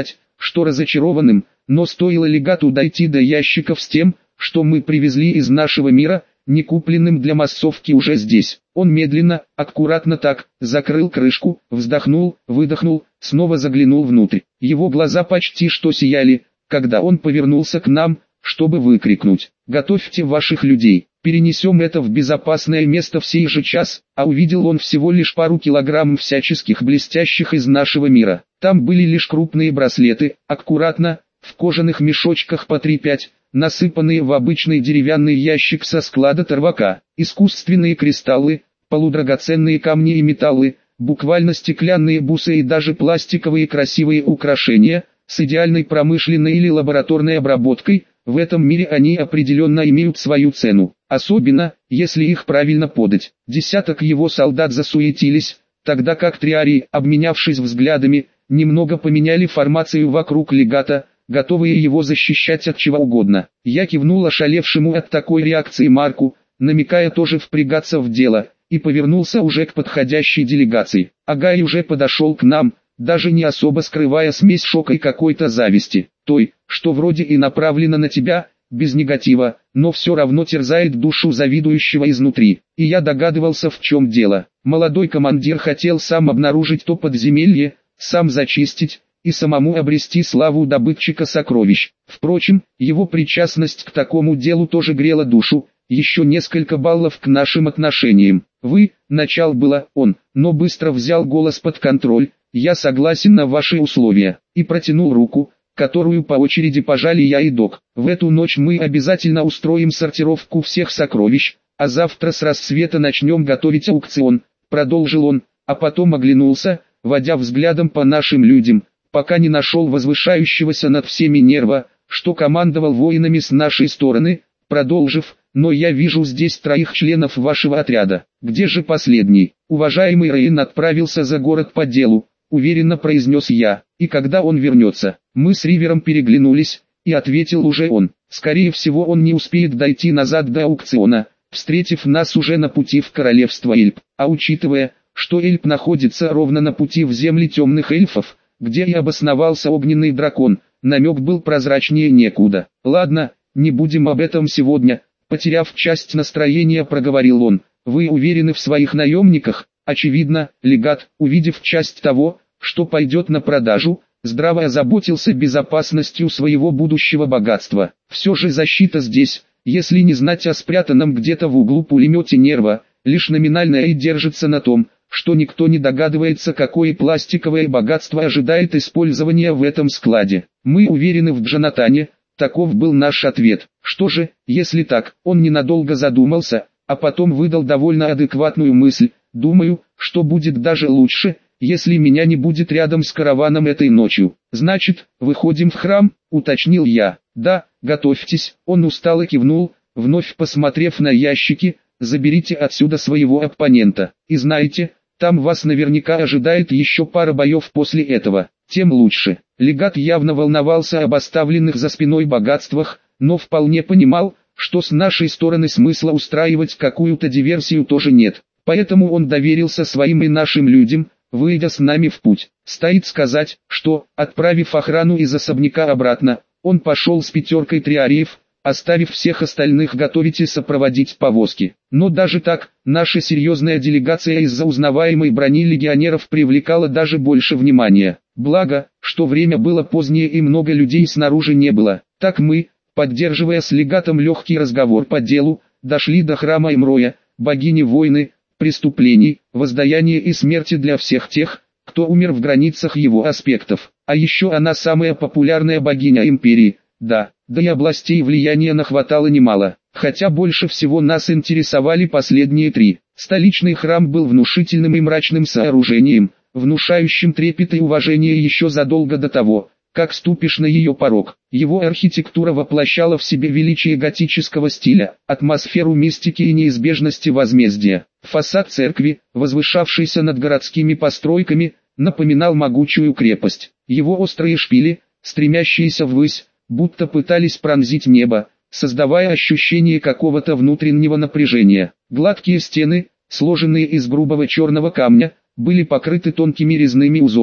что разочарованным, но стоило легату дойти до ящиков с тем, что мы привезли из нашего мира, не купленным для массовки уже здесь. Он медленно, аккуратно так, закрыл крышку, вздохнул, выдохнул, снова заглянул внутрь. Его глаза почти что сияли, когда он повернулся к нам, чтобы выкрикнуть: «Готовьте ваших людей, перенесем это в безопасное место в сей же час», а увидел он всего лишь пару килограмм всяческих блестящих из нашего мира. Там были лишь крупные браслеты, аккуратно, в кожаных мешочках по три-пять, насыпанные в обычный деревянный ящик со склада Тарвака, искусственные кристаллы, полудрагоценные камни и металлы, буквально стеклянные бусы и даже пластиковые красивые украшения, с идеальной промышленной или лабораторной обработкой. В этом мире они определенно имеют свою цену, особенно, если их правильно подать. Десяток его солдат засуетились, тогда как триарии, обменявшись взглядами, немного поменяли формацию вокруг легата, готовые его защищать от чего угодно. Я кивнул ошалевшему от такой реакции Марку, намекая тоже впрягаться в дело, и повернулся уже к подходящей делегации. Агай уже подошел к нам, даже не особо скрывая смесь шока и какой-то зависти, той, что вроде и направлена на тебя, без негатива, но все равно терзает душу завидующего изнутри. И я догадывался, в чем дело. Молодой командир хотел сам обнаружить то подземелье, сам зачистить, и самому обрести славу добытчика сокровищ. Впрочем, его причастность к такому делу тоже грела душу. Еще несколько баллов к нашим отношениям. Вы, начал было он, но быстро взял голос под контроль. Я согласен на ваши условия, и протянул руку, которую по очереди пожали я и Док. В эту ночь мы обязательно устроим сортировку всех сокровищ, а завтра с рассвета начнем готовить аукцион, продолжил он, а потом оглянулся, водя взглядом по нашим людям, пока не нашел возвышающегося над всеми нерва, что командовал воинами с нашей стороны, продолжив: «Но я вижу здесь троих членов вашего отряда. Где же последний?» «Уважаемый Рейн отправился за город по делу», уверенно произнес я, и когда он вернется, мы с Ривером переглянулись, и ответил уже он. Скорее всего, он не успеет дойти назад до аукциона, встретив нас уже на пути в королевство Эльп, а учитывая, что Эльп находится ровно на пути в земли темных эльфов, где и обосновался огненный дракон, намек был прозрачнее некуда. «Ладно, не будем об этом сегодня», потеряв часть настроения, проговорил он. «Вы уверены в своих наемниках?» Очевидно, легат, увидев часть того, что пойдет на продажу, здраво озаботился безопасностью своего будущего богатства. Все же защита здесь, если не знать о спрятанном где-то в углу пулемете нерва, лишь номинальная и держится на том, что никто не догадывается, какое пластиковое богатство ожидает использования в этом складе. Мы уверены в Джонатане, таков был наш ответ. Что же, если так? Он ненадолго задумался, а потом выдал довольно адекватную мысль. Думаю, что будет даже лучше, если меня не будет рядом с караваном этой ночью. Значит, выходим в храм, уточнил я. Да, готовьтесь. Он устало кивнул, вновь посмотрев на ящики. Заберите отсюда своего оппонента. И знаете, там вас наверняка ожидает еще пара боев после этого. Тем лучше. Легат явно волновался об оставленных за спиной богатствах, но вполне понимал, что с нашей стороны смысла устраивать какую-то диверсию тоже нет. Поэтому он доверился своим и нашим людям, выйдя с нами в путь. Стоит сказать, что, отправив охрану из особняка обратно, он пошел с пятеркой триариев, оставив всех остальных готовить и сопроводить повозки. Но даже так, наша серьезная делегация из-за узнаваемой брони легионеров привлекала даже больше внимания. Благо, что время было позднее и много людей снаружи не было. Так мы, поддерживая с легатом легкий разговор по делу, дошли до храма Эмроя, богини войны, преступлений, воздаяния и смерти для всех тех, кто умер в границах его аспектов. А еще она самая популярная богиня империи, да, да и областей влияния нахватало немало. Хотя больше всего нас интересовали последние три. Столичный храм был внушительным и мрачным сооружением, внушающим трепет и уважение еще задолго до того, как ступишь на ее порог. Его архитектура воплощала в себе величие готического стиля, атмосферу мистики и неизбежности возмездия. Фасад церкви, возвышавшийся над городскими постройками, напоминал могучую крепость. Его острые шпили, стремящиеся ввысь, будто пытались пронзить небо, создавая ощущение какого-то внутреннего напряжения. Гладкие стены, сложенные из грубого черного камня, были покрыты тонкими резными узорами.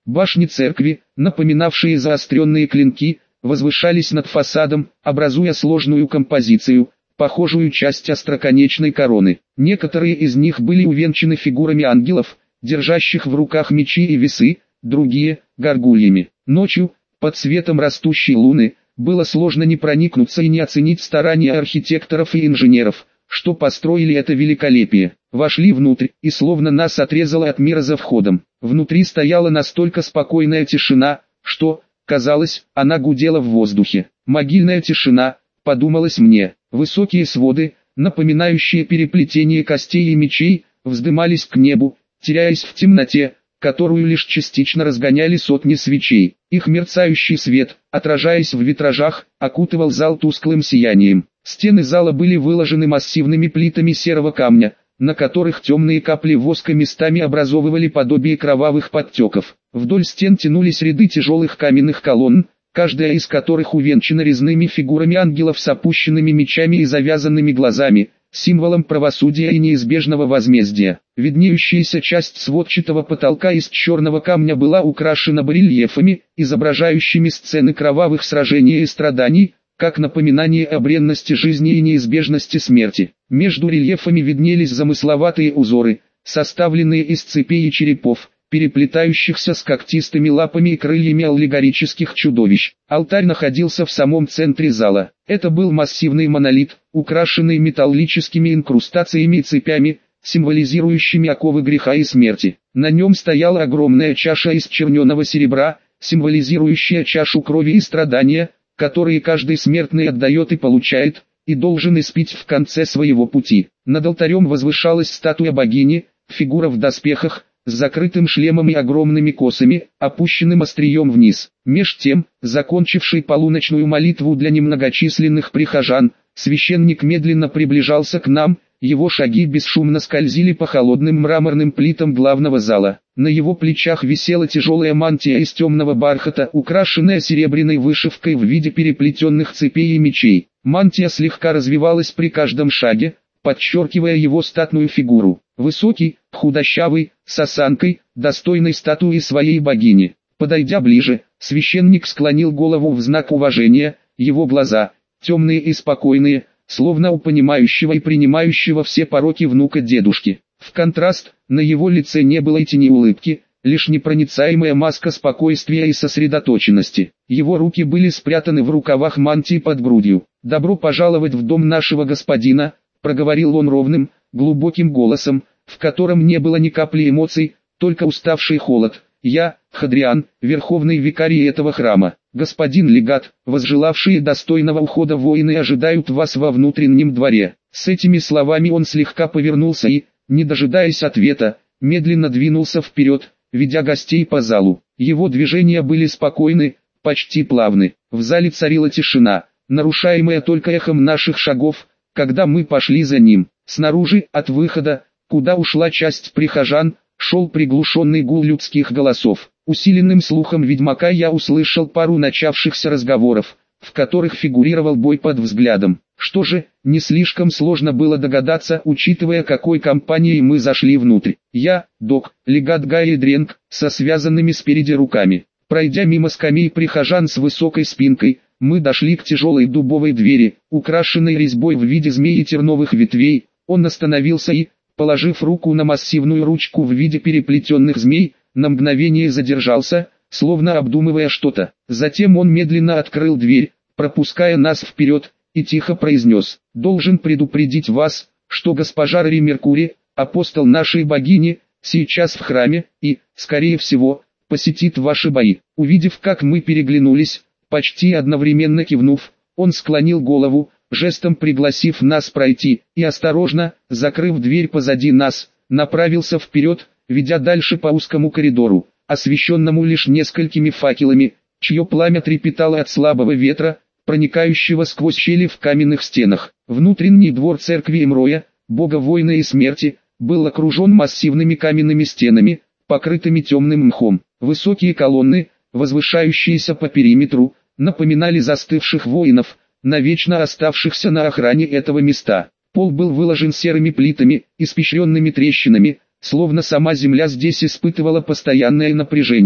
Башни церкви, напоминавшие заостренные клинки, возвышались над фасадом, образуя сложную композицию, похожую часть остроконечной короны. Некоторые из них были увенчаны фигурами ангелов, держащих в руках мечи и весы, другие – горгульями. Ночью, под светом растущей луны, было сложно не проникнуться и не оценить старания архитекторов и инженеров, что построили это великолепие. Вошли внутрь, и словно нас отрезало от мира за входом. Внутри стояла настолько спокойная тишина, что, казалось, она гудела в воздухе. Могильная тишина, подумалось мне. Высокие своды, напоминающие переплетение костей и мечей, вздымались к небу, теряясь в темноте, которую лишь частично разгоняли сотни свечей. Их мерцающий свет, отражаясь в витражах, окутывал зал тусклым сиянием. Стены зала были выложены массивными плитами серого камня, на которых темные капли воска местами образовывали подобие кровавых подтеков. Вдоль стен тянулись ряды тяжелых каменных колонн, каждая из которых увенчана резными фигурами ангелов с опущенными мечами и завязанными глазами, символом правосудия и неизбежного возмездия. Виднеющаяся часть сводчатого потолка из черного камня была украшена барельефами, изображающими сцены кровавых сражений и страданий, как напоминание о бренности жизни и неизбежности смерти. Между рельефами виднелись замысловатые узоры, составленные из цепей и черепов, переплетающихся с когтистыми лапами и крыльями аллегорических чудовищ. Алтарь находился в самом центре зала. Это был массивный монолит, украшенный металлическими инкрустациями и цепями, символизирующими оковы греха и смерти. На нем стояла огромная чаша из черненого серебра, символизирующая чашу крови и страдания, которые каждый смертный отдает и получает, и должен испить в конце своего пути. Над алтарем возвышалась статуя богини, фигура в доспехах, с закрытым шлемом и огромными косами, опущенным острием вниз. Меж тем, закончивший полуночную молитву для немногочисленных прихожан, священник медленно приближался к нам, его шаги бесшумно скользили по холодным мраморным плитам главного зала. На его плечах висела тяжелая мантия из темного бархата, украшенная серебряной вышивкой в виде переплетенных цепей и мечей. Мантия слегка развивалась при каждом шаге, подчеркивая его статную фигуру. Высокий, худощавый, с осанкой, достойной статуи своей богини. Подойдя ближе, священник склонил голову в знак уважения, его глаза, темные и спокойные, словно у понимающего и принимающего все пороки внука дедушки. В контраст, на его лице не было и тени улыбки, лишь непроницаемая маска спокойствия и сосредоточенности. Его руки были спрятаны в рукавах мантии под грудью. «Добро пожаловать в дом нашего господина», — проговорил он ровным, глубоким голосом, в котором не было ни капли эмоций, только уставший холод. «Я, Хадриан, верховный викарий этого храма. Господин легат, возжелавшие достойного ухода воины ожидают вас во внутреннем дворе». С этими словами он слегка повернулся и, не дожидаясь ответа, медленно двинулся вперед, ведя гостей по залу. Его движения были спокойны, почти плавны. В зале царила тишина, нарушаемая только эхом наших шагов, когда мы пошли за ним. Снаружи, от выхода, куда ушла часть прихожан, шел приглушенный гул людских голосов. Усиленным слухом ведьмака я услышал пару начавшихся разговоров, в которых фигурировал бой под взглядом. Что же, не слишком сложно было догадаться, учитывая, какой компанией мы зашли внутрь. Я, док, легат Гай Дренк, со связанными спереди руками. Пройдя мимо скамей прихожан с высокой спинкой, мы дошли к тяжелой дубовой двери, украшенной резьбой в виде змей и терновых ветвей. Он остановился и, положив руку на массивную ручку в виде переплетенных змей, на мгновение задержался, словно обдумывая что-то. Затем он медленно открыл дверь, пропуская нас вперед, и тихо произнес: «Должен предупредить вас, что госпожа Рари Меркури, апостол нашей богини, сейчас в храме, и, скорее всего, посетит ваши бои». Увидев, как мы переглянулись, почти одновременно кивнув, он склонил голову, жестом пригласив нас пройти, и осторожно, закрыв дверь позади нас, направился вперед, ведя дальше по узкому коридору, освещенному лишь несколькими факелами, чье пламя трепетало от слабого ветра, проникающего сквозь щели в каменных стенах. Внутренний двор церкви Эмроя, бога войны и смерти, был окружен массивными каменными стенами, покрытыми темным мхом. Высокие колонны, возвышающиеся по периметру, напоминали застывших воинов, навечно оставшихся на охране этого места. Пол был выложен серыми плитами, испещренными трещинами, словно сама земля здесь испытывала постоянное напряжение.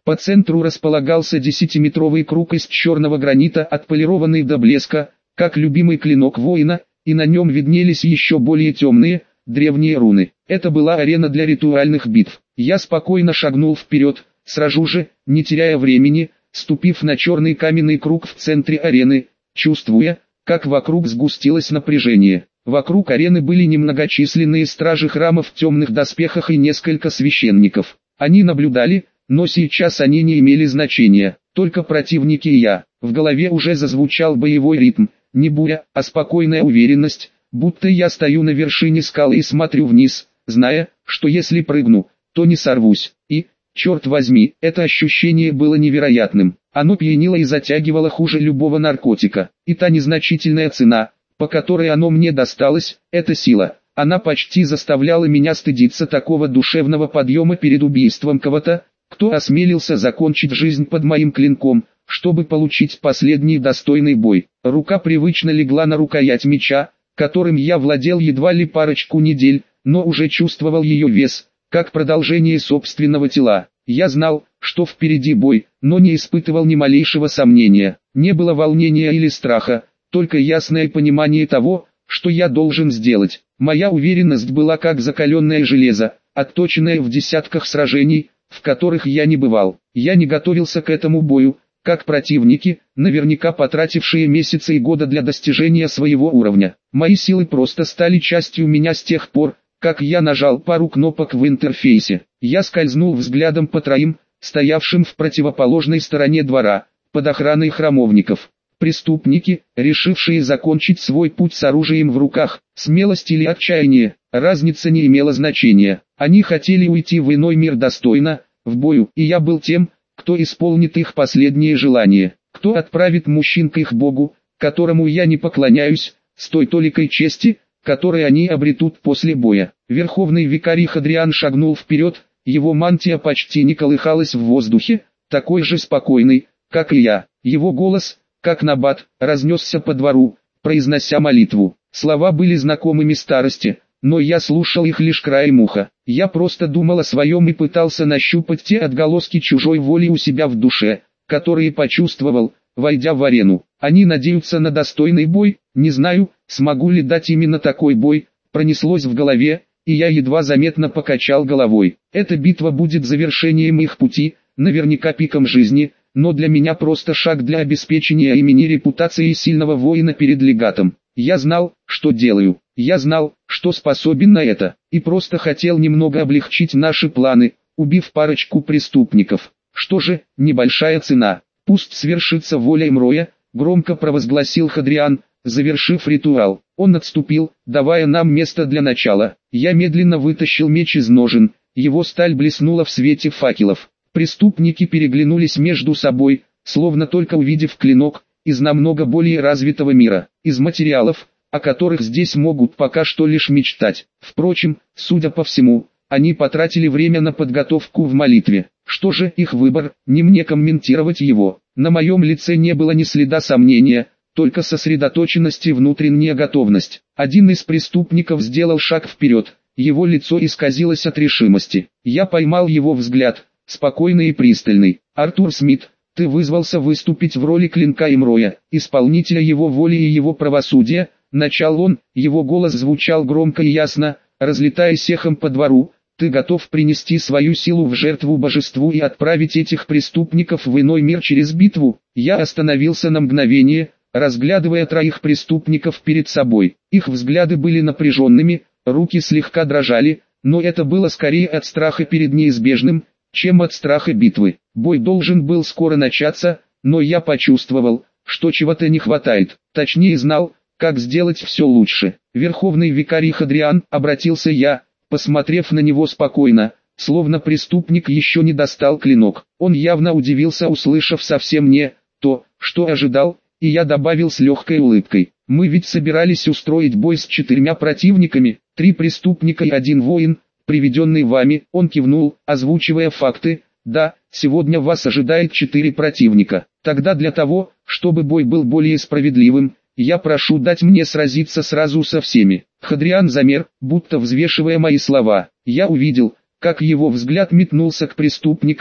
По центру располагался десятиметровый круг из черного гранита, отполированный до блеска, как любимый клинок воина, и на нем виднелись еще более темные, древние руны. Это была арена для ритуальных битв. Я спокойно шагнул вперед, сразу же, не теряя времени, ступив на черный каменный круг в центре арены, чувствуя, как вокруг сгустилось напряжение. Вокруг арены были немногочисленные стражи храма в темных доспехах и несколько священников. Они наблюдали, но сейчас они не имели значения, только противники и я. В голове уже зазвучал боевой ритм, не буря, а спокойная уверенность, будто я стою на вершине скалы и смотрю вниз, зная, что если прыгну, то не сорвусь. И, черт возьми, это ощущение было невероятным. Оно пьянило и затягивало хуже любого наркотика. И та незначительная цена, по которой оно мне досталось, это сила. Она почти заставляла меня стыдиться такого душевного подъема перед убийством кого-то, кто осмелился закончить жизнь под моим клинком, чтобы получить последний достойный бой. Рука привычно легла на рукоять меча, которым я владел едва ли парочку недель, но уже чувствовал ее вес, как продолжение собственного тела. Я знал, что впереди бой, но не испытывал ни малейшего сомнения. Не было волнения или страха, только ясное понимание того, что я должен сделать. Моя уверенность была как закаленное железо, отточенное в десятках сражений, в которых я не бывал. Я не готовился к этому бою, как противники, наверняка потратившие месяцы и годы для достижения своего уровня. Мои силы просто стали частью меня с тех пор, как я нажал пару кнопок в интерфейсе. Я скользнул взглядом по троим, стоявшим в противоположной стороне двора, под охраной храмовников. Преступники, решившие закончить свой путь с оружием в руках, смелость или отчаяние, разница не имела значения. Они хотели уйти в иной мир достойно, в бою, и я был тем, кто исполнит их последнее желание, кто отправит мужчин к их богу, которому я не поклоняюсь, с той толикой чести, которой они обретут после боя. Верховный викарий Хадриан шагнул вперед, его мантия почти не колыхалась в воздухе, такой же спокойный, как и я. Его голос, как набат, разнесся по двору, произнося молитву. Слова были знакомыми старости, но я слушал их лишь краем уха. Я просто думал о своем и пытался нащупать те отголоски чужой воли у себя в душе, которые почувствовал, войдя в арену. Они надеются на достойный бой, не знаю, смогу ли дать именно такой бой, пронеслось в голове, и я едва заметно покачал головой. Эта битва будет завершением их пути, наверняка пиком жизни, но для меня просто шаг для обеспечения имени и репутации сильного воина перед легатом. Я знал, что делаю, я знал, что способен на это, и просто хотел немного облегчить наши планы, убив парочку преступников. Что же, небольшая цена, пусть свершится воля Имроя, громко провозгласил Хадриан, завершив ритуал. Он отступил, давая нам место для начала. Я медленно вытащил меч из ножен, его сталь блеснула в свете факелов. Преступники переглянулись между собой, словно только увидев клинок, из намного более развитого мира, из материалов, о которых здесь могут пока что лишь мечтать. Впрочем, судя по всему, они потратили время на подготовку в молитве. Что же их выбор, не мне комментировать его. На моем лице не было ни следа сомнения, только сосредоточенность и внутренняя готовность. Один из преступников сделал шаг вперед, его лицо исказилось от решимости. Я поймал его взгляд, спокойный и пристальный. «Артур Смит, ты вызвался выступить в роли клинка Имроя, исполнителя его воли и его правосудия», начал он, его голос звучал громко и ясно, разлетаясь эхом по двору. «Ты готов принести свою силу в жертву божеству и отправить этих преступников в иной мир через битву?» Я остановился на мгновение, разглядывая троих преступников перед собой. Их взгляды были напряженными, руки слегка дрожали, но это было скорее от страха перед неизбежным, чем от страха битвы. Бой должен был скоро начаться, но я почувствовал, что чего-то не хватает, точнее знал, как сделать все лучше. Верховный викарий Хадриан, обратился я, посмотрев на него спокойно, словно преступник еще не достал клинок. Он явно удивился, услышав совсем не то, что ожидал, и я добавил с легкой улыбкой: «Мы ведь собирались устроить бой с четырьмя противниками, три преступника и один воин, приведенный вами». Он кивнул, озвучивая факты. «Да, сегодня вас ожидает четыре противника. Тогда для того, чтобы бой был более справедливым, я прошу дать мне сразиться сразу со всеми». Хадриан замер, будто взвешивая мои слова. Я увидел, как его взгляд метнулся к преступникам,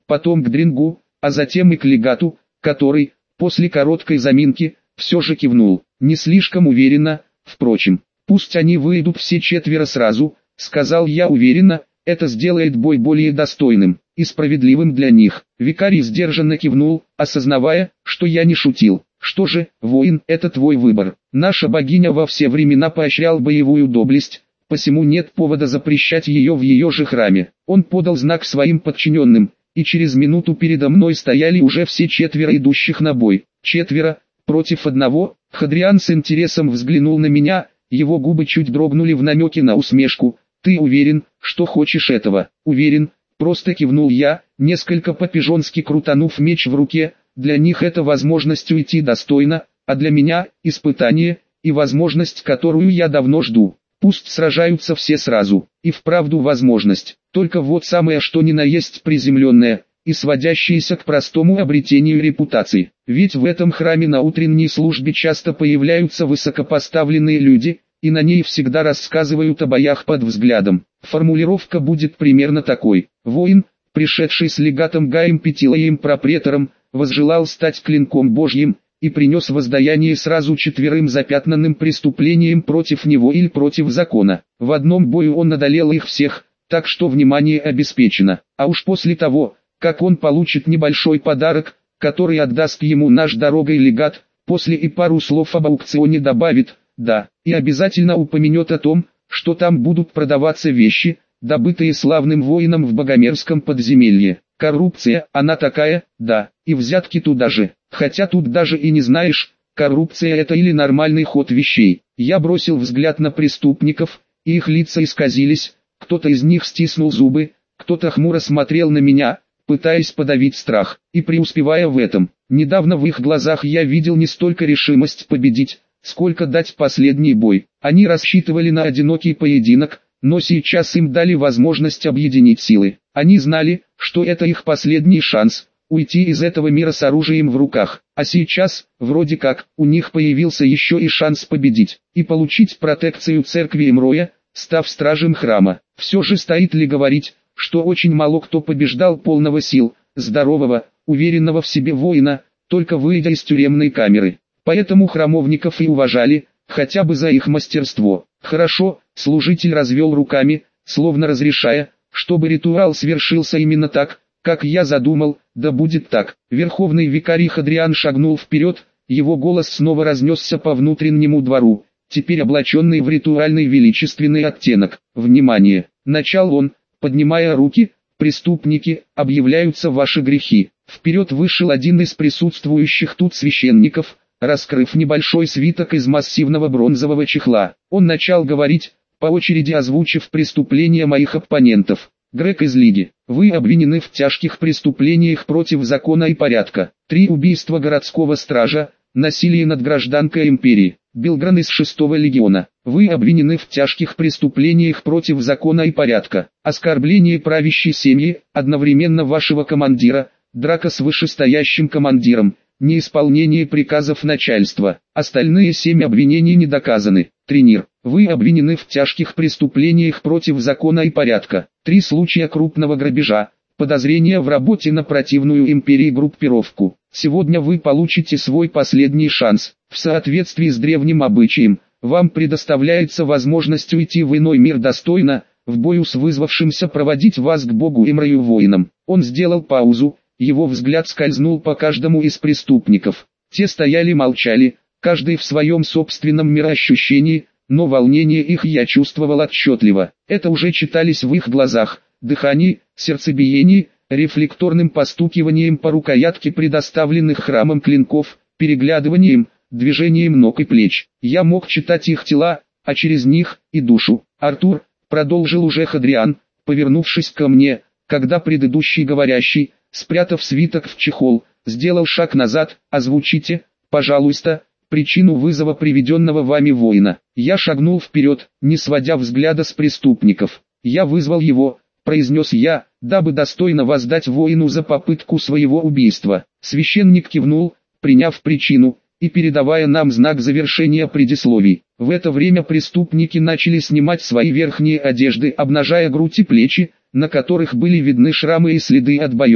потом к Дрингу, а затем и к легату, который, после короткой заминки, все же кивнул, не слишком уверенно, впрочем. «Пусть они выйдут все четверо сразу», — сказал я уверенно, — «это сделает бой более достойным и справедливым для них». Викарий сдержанно кивнул, осознавая, что я не шутил. «Что же, воин, это твой выбор. Наша богиня во все времена поощрял боевую доблесть, посему нет повода запрещать ее в ее же храме». Он подал знак своим подчиненным, и через минуту передо мной стояли уже все четверо идущих на бой. Четверо, против одного. Хадриан с интересом взглянул на меня, его губы чуть дрогнули в намеке на усмешку. «Ты уверен, что хочешь этого?» «Уверен», просто кивнул я, несколько по-пижонски крутанув меч в руке. Для них это возможность уйти достойно, а для меня – испытание, и возможность, которую я давно жду. Пусть сражаются все сразу, и вправду возможность, только вот самое что ни на есть приземленное, и сводящееся к простому обретению репутации. Ведь в этом храме на утренней службе часто появляются высокопоставленные люди, и на ней всегда рассказывают о боях под взглядом. Формулировка будет примерно такой. Воин, пришедший с легатом Гаем Петилаем Пропретором, возжелал стать клинком Божьим, и принес воздаяние сразу четверым запятнанным преступлением против него или против закона. В одном бою он одолел их всех, так что внимание обеспечено. А уж после того, как он получит небольшой подарок, который отдаст ему наш дорогой легат, после и пару слов об аукционе добавит, да, и обязательно упомянет о том, что там будут продаваться вещи, добытые славным воином в богомерзком подземелье. Коррупция, она такая, да, и взятки туда же, хотя тут даже и не знаешь, коррупция это или нормальный ход вещей. Я бросил взгляд на преступников, и их лица исказились, кто-то из них стиснул зубы, кто-то хмуро смотрел на меня, пытаясь подавить страх, и преуспевая в этом. Недавно в их глазах я видел не столько решимость победить, сколько дать последний бой. Они рассчитывали на одинокий поединок, но сейчас им дали возможность объединить силы. Они знали, что это их последний шанс уйти из этого мира с оружием в руках. А сейчас, вроде как, у них появился еще и шанс победить и получить протекцию церкви Эмроя, став стражем храма. Все же стоит ли говорить, что очень мало кто побеждал полного сил, здорового, уверенного в себе воина, только выйдя из тюремной камеры. Поэтому храмовников и уважали, хотя бы за их мастерство. Хорошо, служитель развел руками, словно разрешая, чтобы ритуал свершился именно так, как я задумал, да будет так. Верховный викарий Хадриан шагнул вперед, его голос снова разнесся по внутреннему двору, теперь облаченный в ритуальный величественный оттенок. Внимание! Начал он, поднимая руки, преступники, объявляются ваши грехи. Вперед вышел один из присутствующих тут священников, раскрыв небольшой свиток из массивного бронзового чехла. Он начал говорить, по очереди озвучив преступления моих оппонентов. Грег из Лиги, вы обвинены в тяжких преступлениях против закона и порядка. Три убийства городского стража, насилие над гражданкой империи. Билгран из шестого легиона, вы обвинены в тяжких преступлениях против закона и порядка. Оскорбление правящей семьи, одновременно вашего командира, драка с вышестоящим командиром, неисполнение приказов начальства. Остальные семь обвинений не доказаны. Тренер, вы обвинены в тяжких преступлениях против закона и порядка. Три случая крупного грабежа, подозрения в работе на противную империи группировку. Сегодня вы получите свой последний шанс. В соответствии с древним обычаем, вам предоставляется возможность уйти в иной мир достойно, в бою с вызвавшимся проводить вас к Богу и Мраю воинам. Он сделал паузу. Его взгляд скользнул по каждому из преступников. Те стояли молчали, каждый в своем собственном мироощущении, но волнение их я чувствовал отчетливо. Это уже читались в их глазах, дыхании, сердцебиении, рефлекторным постукиванием по рукоятке предоставленных храмом клинков, переглядыванием, движением ног и плеч. Я мог читать их тела, а через них и душу. Артур, продолжил уже Хадриан, повернувшись ко мне, когда предыдущий говорящий, спрятав свиток в чехол, сделал шаг назад. Озвучите, пожалуйста, причину вызова приведенного вами воина. Я шагнул вперед, не сводя взгляда с преступников. Я вызвал его, произнес я, дабы достойно воздать воину за попытку своего убийства. Священник кивнул, приняв причину, и передавая нам знак завершения предисловий. В это время преступники начали снимать свои верхние одежды, обнажая грудь и плечи, на которых были видны шрамы и следы от боев.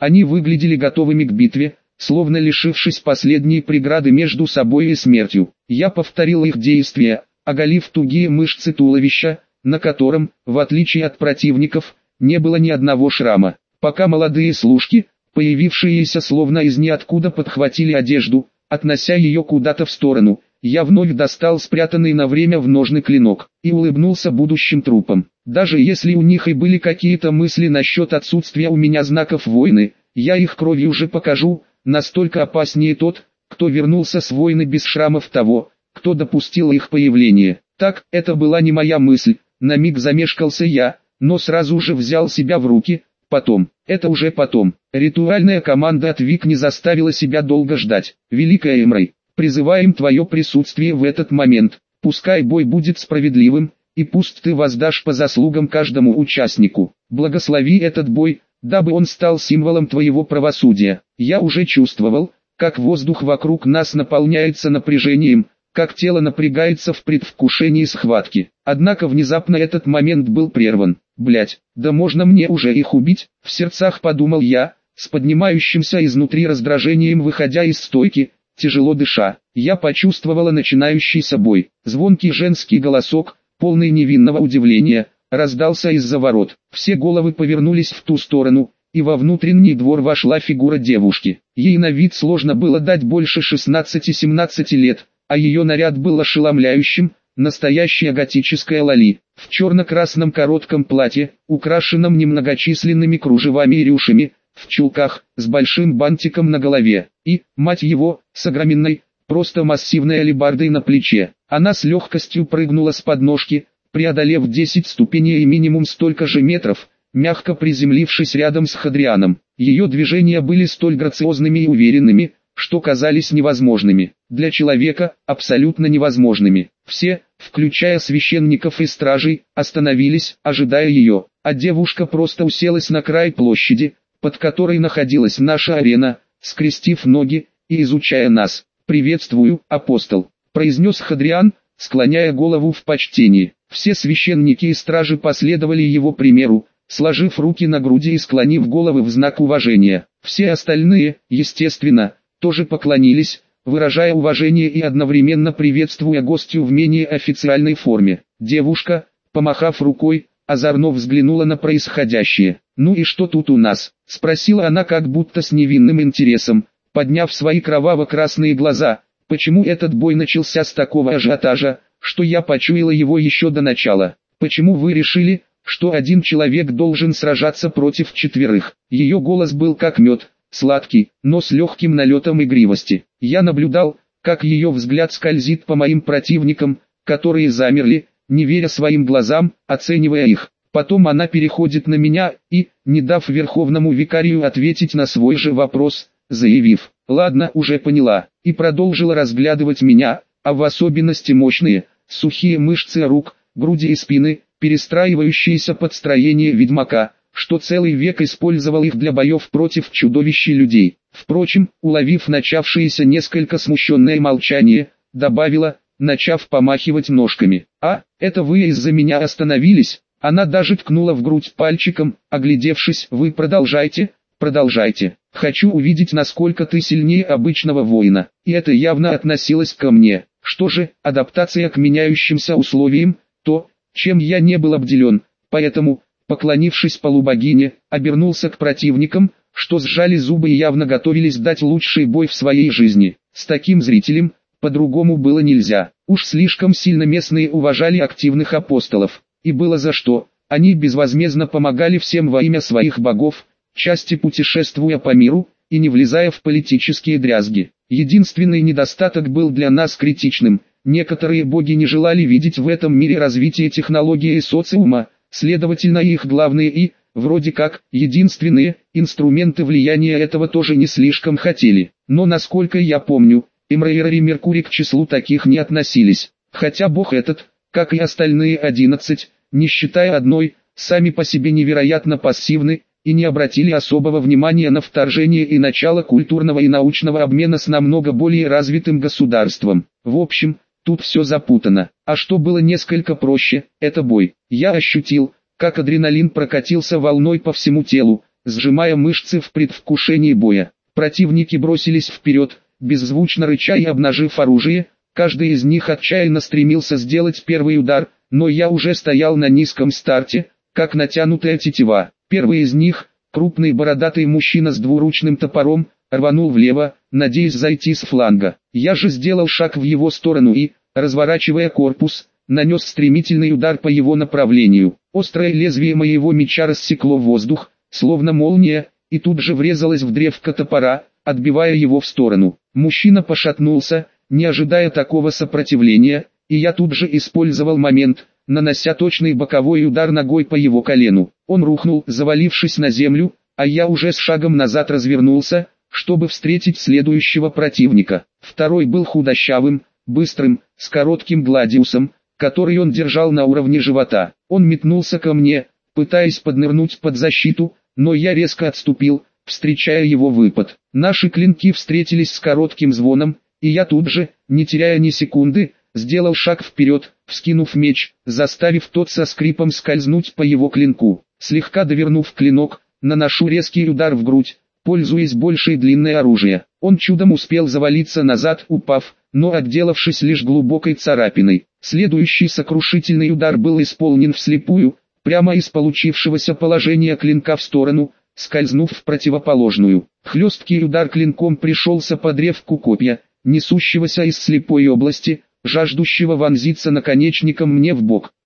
Они выглядели готовыми к битве, словно лишившись последней преграды между собой и смертью. Я повторил их действия, оголив тугие мышцы туловища, на котором, в отличие от противников, не было ни одного шрама. Пока молодые служки, появившиеся словно из ниоткуда, подхватили одежду, относя ее куда-то в сторону, я вновь достал спрятанный на время в ножны клинок и улыбнулся будущим трупам. Даже если у них и были какие-то мысли насчет отсутствия у меня знаков войны, я их кровью уже покажу, настолько опаснее тот, кто вернулся с войны без шрамов того, кто допустил их появление. Так, это была не моя мысль, на миг замешкался я, но сразу же взял себя в руки. Потом, это уже потом. Ритуальная команда от Вик не заставила себя долго ждать. Великая Эмрей, призываем твое присутствие в этот момент. Пускай бой будет справедливым, и пусть ты воздашь по заслугам каждому участнику. Благослови этот бой, дабы он стал символом твоего правосудия. Я уже чувствовал, как воздух вокруг нас наполняется напряжением, как тело напрягается в предвкушении схватки. Однако внезапно этот момент был прерван. Блять, да можно мне уже их убить? В сердцах подумал я, с поднимающимся изнутри раздражением выходя из стойки, тяжело дыша. Я почувствовала начинающийся бой. Звонкий женский голосок, полный невинного удивления, раздался из-за ворот. Все головы повернулись в ту сторону, и во внутренний двор вошла фигура девушки. Ей на вид сложно было дать больше шестнадцати-семнадцати лет, а ее наряд был ошеломляющим, настоящая готическая лали, в черно-красном коротком платье, украшенном немногочисленными кружевами и рюшами, в чулках, с большим бантиком на голове, и, мать его, с огроменной, просто массивной алебардой на плече. Она с легкостью прыгнула с подножки, преодолев десять ступеней и минимум столько же метров, мягко приземлившись рядом с Хадрианом. Ее движения были столь грациозными и уверенными, что казались невозможными. Для человека, абсолютно невозможными. Все, включая священников и стражей, остановились, ожидая ее, а девушка просто уселась на край площади, под которой находилась наша арена, скрестив ноги и изучая нас. «Приветствую, апостол», — произнес Хадриан, склоняя голову в почтении. Все священники и стражи последовали его примеру, сложив руки на груди и склонив головы в знак уважения. Все остальные, естественно, тоже поклонились, выражая уважение и одновременно приветствуя гостью в менее официальной форме. Девушка, помахав рукой, озорно взглянула на происходящее. «Ну и что тут у нас?» — спросила она как будто с невинным интересом, подняв свои кроваво-красные глаза. «Почему этот бой начался с такого ажиотажа, что я почуяла его еще до начала? Почему вы решили, что один человек должен сражаться против четверых?» Ее голос был как мед, сладкий, но с легким налетом игривости. Я наблюдал, как ее взгляд скользит по моим противникам, которые замерли, не веря своим глазам, оценивая их. Потом она переходит на меня и, не дав верховному викарию ответить на свой же вопрос, заявив: «Ладно, уже поняла», и продолжила разглядывать меня, а в особенности мощные, сухие мышцы рук, груди и спины, перестраивающиеся под строение ведьмака, что целый век использовал их для боев против чудовищ и людей. Впрочем, уловив начавшееся несколько смущенное молчание, добавила, начав помахивать ножками: «А, это вы из-за меня остановились?» Она даже ткнула в грудь пальчиком, оглядевшись: «Вы продолжайте, продолжайте. Хочу увидеть, насколько ты сильнее обычного воина». И это явно относилось ко мне. Что же, адаптация к меняющимся условиям, то, чем я не был обделен, поэтому, поклонившись полубогине, обернулся к противникам, что сжали зубы и явно готовились дать лучший бой в своей жизни. С таким зрителем, по-другому было нельзя. Уж слишком сильно местные уважали активных апостолов. И было за что. Они безвозмездно помогали всем во имя своих богов, части путешествуя по миру, и не влезая в политические дрязги. Единственный недостаток был для нас критичным. Некоторые боги не желали видеть в этом мире развитие технологии и социума, следовательно их главные и, вроде как, единственные, инструменты влияния этого тоже не слишком хотели. Но насколько я помню, Эмрейр и Меркурий к числу таких не относились. Хотя бог этот, как и остальные одиннадцать, не считая одной, сами по себе невероятно пассивны, и не обратили особого внимания на вторжение и начало культурного и научного обмена с намного более развитым государством. В общем, тут все запутано. А что было несколько проще, это бой. Я ощутил, как адреналин прокатился волной по всему телу, сжимая мышцы в предвкушении боя. Противники бросились вперед, беззвучно рыча и обнажив оружие, каждый из них отчаянно стремился сделать первый удар, но я уже стоял на низком старте, как натянутая тетива. Первый из них, крупный бородатый мужчина с двуручным топором, рванул влево, надеясь зайти с фланга. Я же сделал шаг в его сторону и, разворачивая корпус, нанес стремительный удар по его направлению. Острое лезвие моего меча рассекло воздух, словно молния, и тут же врезалось в древко топора, отбивая его в сторону. Мужчина пошатнулся, не ожидая такого сопротивления, и я тут же использовал момент, нанося точный боковой удар ногой по его колену. Он рухнул, завалившись на землю, а я уже с шагом назад развернулся, чтобы встретить следующего противника. Второй был худощавым, быстрым, с коротким гладиусом, который он держал на уровне живота. Он метнулся ко мне, пытаясь поднырнуть под защиту, но я резко отступил, встречая его выпад. Наши клинки встретились с коротким звоном, и я тут же, не теряя ни секунды, сделал шаг вперед, вскинув меч, заставив тот со скрипом скользнуть по его клинку. Слегка довернув клинок, наношу резкий удар в грудь, пользуясь большей длиной оружия. Он чудом успел завалиться назад, упав, но отделавшись лишь глубокой царапиной. Следующий сокрушительный удар был исполнен вслепую, прямо из получившегося положения клинка в сторону, скользнув в противоположную. Хлесткий удар клинком пришелся по древку копья, несущегося из слепой области, жаждущего вонзиться наконечником мне в бок.